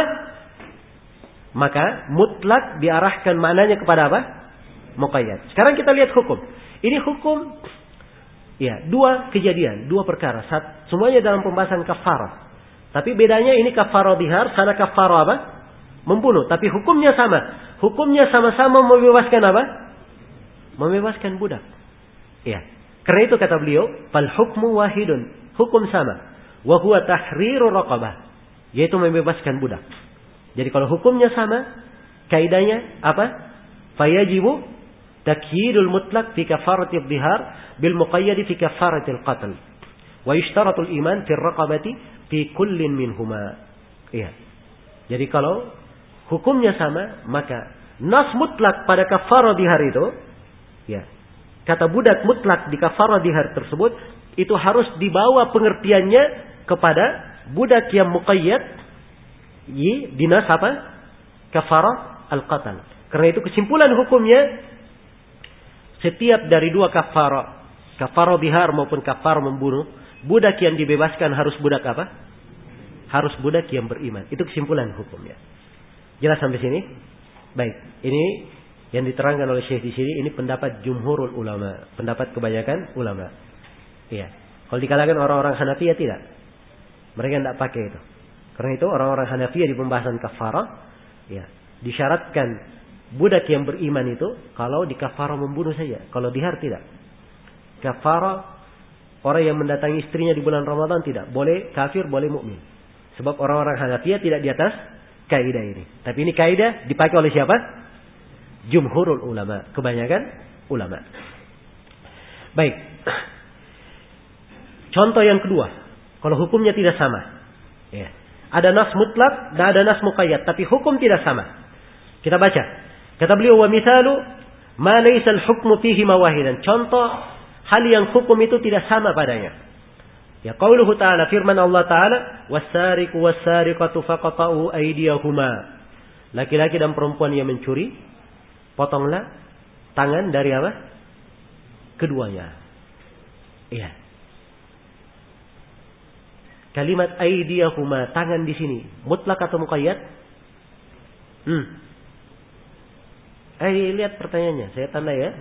maka mutlak diarahkan maknanya kepada apa? Muqayyad. Sekarang kita lihat hukum. Ini hukum. Ya, dua kejadian, dua perkara. Sat, semuanya dalam pembahasan kafarah. Tapi bedanya ini kafarah dhihar, sana kafarah apa? Membunuh. Tapi hukumnya sama. Hukumnya sama-sama membebaskan apa? Membebaskan budak. Ya. Karena itu kata beliau, fal hukmu wahidun. Hukum sama. Wa huwa tahriru raqabah. Yaitu membebaskan budak. Jadi kalau hukumnya sama, kaidahnya apa? Fayajibu takyidul mutlak fi kafaratil dhihar bil muqayyad fi kafaratil qatl. Wa yushtaratul iman fi raqabati fi kullin minhuma. Iya. Jadi kalau hukumnya sama, maka nas mutlak pada kafarah dhihar itu, ya. Kata budak mutlak di kafarah dhihar tersebut itu harus dibawa pengertiannya kepada budak yang muqayyad di nas apa? Kafarah al-qatl. Karena itu kesimpulan hukumnya setiap dari dua kafarah, kafarah dhihar maupun kafarah membunuh, budak yang dibebaskan harus budak apa? Harus budak yang beriman. Itu kesimpulan hukumnya. Jelas sampai sini? Baik. Ini yang diterangkan oleh Syekh di sini, ini pendapat jumhurul ulama, pendapat kebanyakan ulama. Iya. Kalau di kalangan orang-orang Hanafiyah tidak. Mereka tidak pakai itu. Karena itu orang-orang Hanafiyah di pembahasan kafarah, ya, disyaratkan budak yang beriman itu kalau di kafarah membunuh saja, kalau dihar tidak. Kafarah orang yang mendatangi istrinya di bulan Ramadan tidak, boleh kafir, boleh mukmin. Sebab orang-orang Hanafiyah tidak di atas kaidah ini. Tapi ini kaidah dipakai oleh siapa? Jumhurul ulama, kebanyakan ulama. Baik. Contoh yang kedua, kalau hukumnya tidak sama. Ya. Ada nas mutlak dan ada nas muqayyad, tapi hukum tidak sama. Kita baca. Kata beliau, wa mithalu ma laysa al-hukmu fihi mawahidan. Contoh hal yang hukum itu tidak sama padanya. Ya, qauluhu ta'ala, firman Allah Ta'ala, was-sariqu was-sariqatu faqata'u aydiyahuma. Laki-laki dan perempuan yang mencuri, potonglah tangan dari apa? Keduanya. Iya. Kalimat aydiyahuma, tangan di sini, mutlak atau muqayyad? Hmm. Eh, lihat pertanyaannya, saya tanda ya.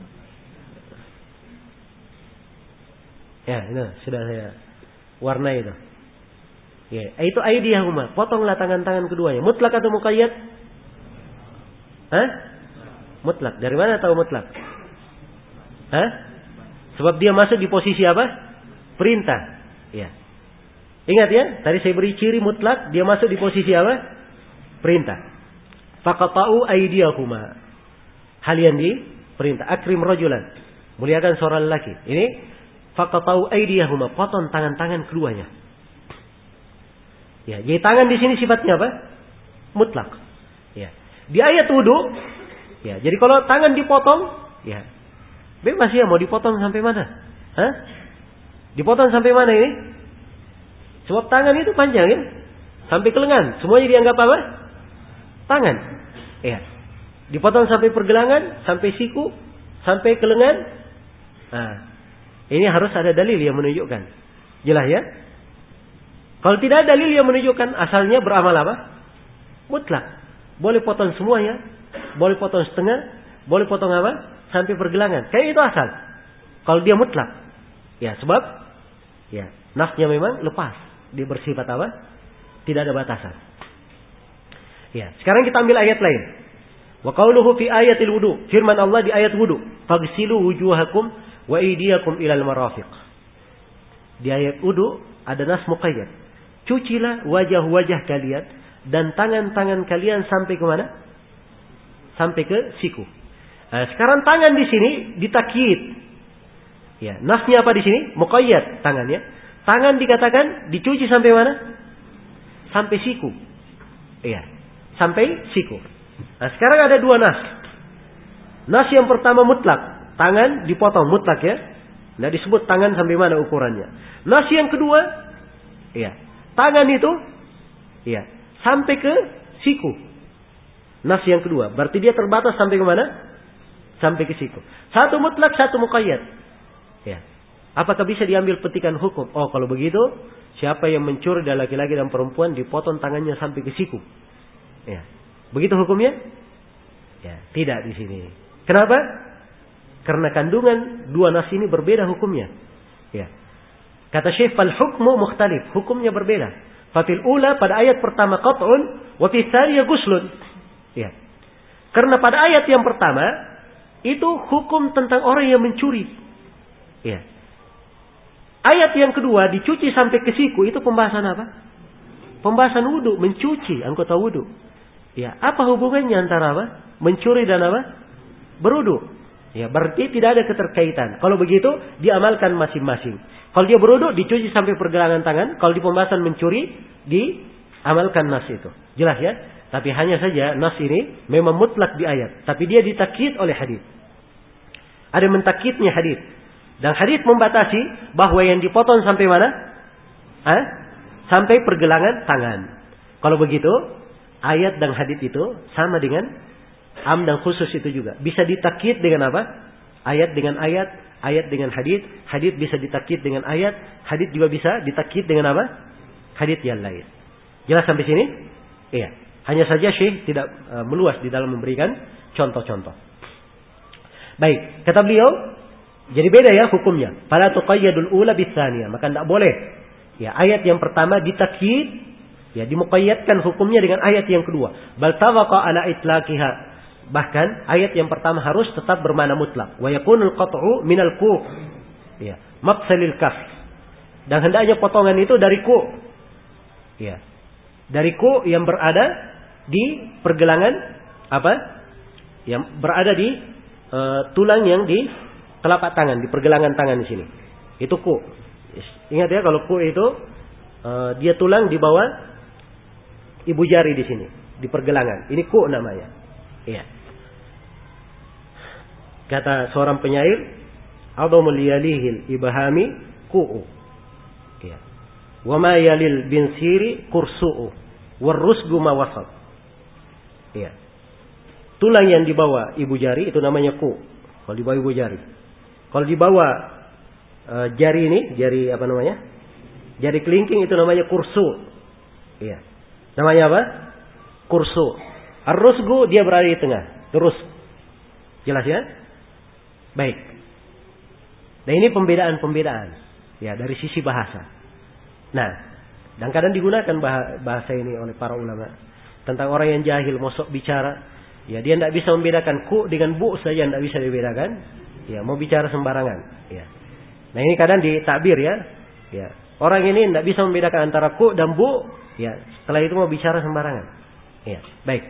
Ya, itu sudah saya warnai itu. Ya, itu aydiyahuma, potonglah tangan-tangan keduanya. Mutlak atau muqayyad? Hah? Mutlak. Dari mana tahu mutlak? Hah? Sebab dia masuk di posisi apa? Perintah. Ya. Ingat ya, tadi saya beri ciri mutlak, dia masuk di posisi apa? Perintah. Faqata'u aydiyahuma. Hal yang diperintah. Akrim rajulan. Muliakan seorang lelaki. Ini faqata'u aydiyahuma, potong tangan-tangan keduanya. Ya, jadi tangan di sini sifatnya apa? Mutlak. Ya. Di ayat wudu, ya, jadi kalau tangan dipotong, ya, bebas ya, mau dipotong sampai mana? Hah? Dipotong sampai mana ini? Sebab tangan itu panjang ya, sampai ke lengan, semuanya dianggap apa? Tangan. Ya. Dipotong sampai pergelangan, sampai siku, sampai ke lengan. Nah, ini harus ada dalil yang menunjukkan. Jelas ya? Kalau tidak ada dalil yang menunjukkan, asalnya beramal apa? Mutlak. Boleh potong semuanya, boleh potong setengah, boleh potong apa? Sampai pergelangan. Kayak itu asal. Kalau dia mutlak. Ya, sebab ya, nasnya memang lepas. Dia bersifat apa? Tidak ada batasan. Ya, sekarang kita ambil ayat lain. Wa qauluhu fi ayatil wudu. Firman Allah di ayat wudu. Faghsilu wujuhakum wa aydiyakum ilal marafiq. Di ayat wudu ada nas muqayyad. Cucilah wajah-wajah kalian dan tangan-tangan kalian sampai ke mana? Sampai ke siku. Nah, sekarang tangan di sini ditakyid. Ya, nasnya apa di sini? Muqayyad tangannya. Tangan dikatakan dicuci sampai mana? Sampai siku. Iya, sampai siku. Nah, sekarang ada dua nas. Nas yang pertama mutlak, tangan dipotong mutlak ya. Nah, disebut tangan sampai mana ukurannya. Nas yang kedua, iya, tangan itu, iya, sampai ke siku. Nas yang kedua, berarti dia terbatas sampai ke mana? Sampai ke siku. Satu mutlak, satu muqayyad. Ya. Apakah bisa diambil petikan hukum? Oh, kalau begitu, siapa yang mencuri dari laki-laki dan perempuan dipotong tangannya sampai ke siku. Ya. Begitu hukumnya? Ya, tidak di sini. Kenapa? Karena kandungan dua nas ini berbeda hukumnya. Ya. Kata Syekh, fal hukmu mukhtalif, hukumnya berbeda. Fafil ula, pada ayat pertama qat'un, wa fi tsaniyah guslun. Ya. Karena pada ayat yang pertama itu hukum tentang orang yang mencuri. Ya. Ayat yang kedua dicuci sampai ke siku, itu pembahasan apa? Pembahasan wudu, mencuci anggota wudu. Ya, apa hubungannya antara apa? Mencuri dan apa? Berwudu. Ya, berarti tidak ada keterkaitan. Kalau begitu diamalkan masing-masing. Kalau dia berwudu dicuci sampai pergelangan tangan, kalau di pembahasan mencuri diamalkan nas itu. Jelas ya? Tapi hanya saja nas ini memang mutlak di ayat, tapi dia ditakyid oleh hadis. Ada mentakyidnya hadis. Dan hadis membatasi bahwa yang dipotong sampai mana? Hah? Sampai pergelangan tangan. Kalau begitu, ayat dan hadis itu sama dengan am dan khusus itu juga. Bisa ditakyid dengan apa? Ayat dengan ayat, ayat dengan hadis, hadis bisa ditakyid dengan ayat, hadis juga bisa ditakyid dengan apa? Hadis yang lain. Jelas sampai sini? Iya. Hanya saja Syekh tidak uh, meluas di dalam memberikan contoh-contoh. Baik, kata beliau, jadi beda ya hukumnya. Fala tuqayyadul ula bitsaniyah, maka tidak boleh ya ayat yang pertama ditakyid, ya dimuqayyadkan hukumnya dengan ayat yang kedua. Bal tawaqa ala itlaqiha, bahkan ayat yang pertama harus tetap bermakna mutlak. Wa yakunul qat'u minal ku', ya, maqsalil kaf. Dan hendaknya potongan itu dari ku, ya, dari ku yang berada di pergelangan apa? Yang berada di uh, tulang yang di telapak tangan, di pergelangan tangan di sini. Itu ku. Ingat ya, kalau ku itu uh, dia tulang di bawah ibu jari di sini, di pergelangan. Ini ku namanya. Iya. Kata seorang penyair, "Adamul yalihil ibhami ku'u." Iya. "Wa ma yalil binsiri kursu'u, warusgu ma wasat." Iya. Tulang yang di bawah ibu jari itu namanya ku. Kalau di bawah ibu jari. Kalau di bawah uh, jari ini, jari apa namanya? Jari kelingking itu namanya kursu. Iya. Namanya apa? Kursu. Ar-rusgu dia berada di tengah. Terus. Jelas ya? Baik. Nah, ini pembedaan-pembedaan ya dari sisi bahasa. Nah, dan kadang digunakan bahasa ini oleh para ulama tentang orang yang jahil mosok bicara, ya dia tidak bisa membedakan ku dengan bu saja, tidak bisa dibedakan. Ya, mau bicara sembarangan. Ya. Nah, ini kadang ditakbir ya. Ya, orang ini tidak bisa membedakan antara ku dan bu. Ya, setelah itu mau bicara sembarangan. Ya, baik.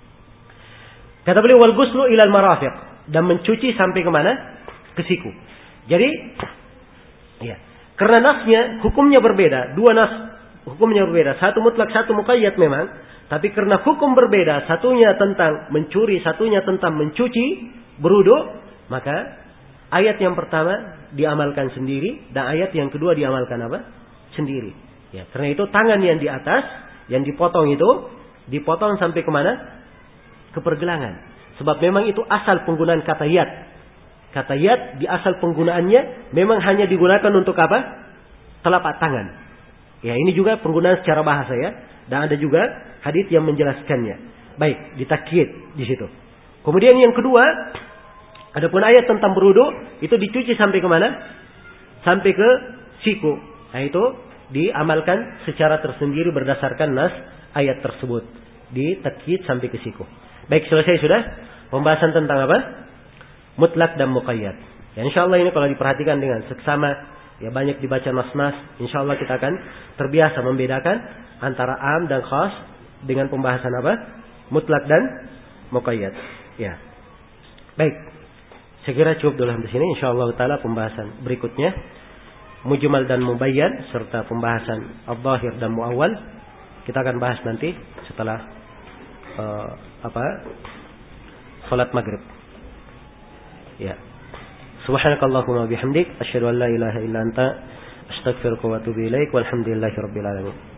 Kata beliau wal ghuslu ilal marafiq, dan mencuci sampai ke mana? Ke siku. Jadi, ya, karena nasnya hukumnya berbeda, dua nas hukumnya berbeda, satu mutlak, satu muqayyad memang. Tapi karena hukum berbeda, satunya tentang mencuri, satunya tentang mencuci, berwudu, maka ayat yang pertama diamalkan sendiri dan ayat yang kedua diamalkan apa? Sendiri. Ya, karena itu tangan yang di atas, yang dipotong itu, dipotong sampai kemana? Ke pergelangan. Sebab memang itu asal penggunaan kata yad. Kata yad di asal penggunaannya memang hanya digunakan untuk apa? Telapak tangan. Ya, ini juga penggunaan secara bahasa ya. Dan ada juga hadits yang menjelaskannya. Baik, ditakyid di situ. Kemudian yang kedua, adapun ayat tentang berwudu itu dicuci sampai ke mana? Sampai ke siku. Nah, itu diamalkan secara tersendiri berdasarkan nas ayat tersebut. Ditakyid sampai ke siku. Baik, selesai sudah pembahasan tentang apa? Mutlak dan muqayyad. Ya, insyaallah ini kalau diperhatikan dengan seksama, ya banyak dibaca nas-nas, insyaallah kita akan terbiasa membedakan antara am dan khas dengan pembahasan apa? Mutlak dan muqayyad. Ya. Baik. Saya kira cukup dulu sampai sini. Insyaallah taala pembahasan berikutnya mujmal dan mubayyan serta pembahasan adh-dhahir dan muawwal kita akan bahas nanti setelah uh, apa? Salat maghrib. Ya. Subhanakallahumma bihamdik asyhadu an la ilaha illa anta astaghfiruka wa atubu ilaik walhamdulillahi rabbil alamin.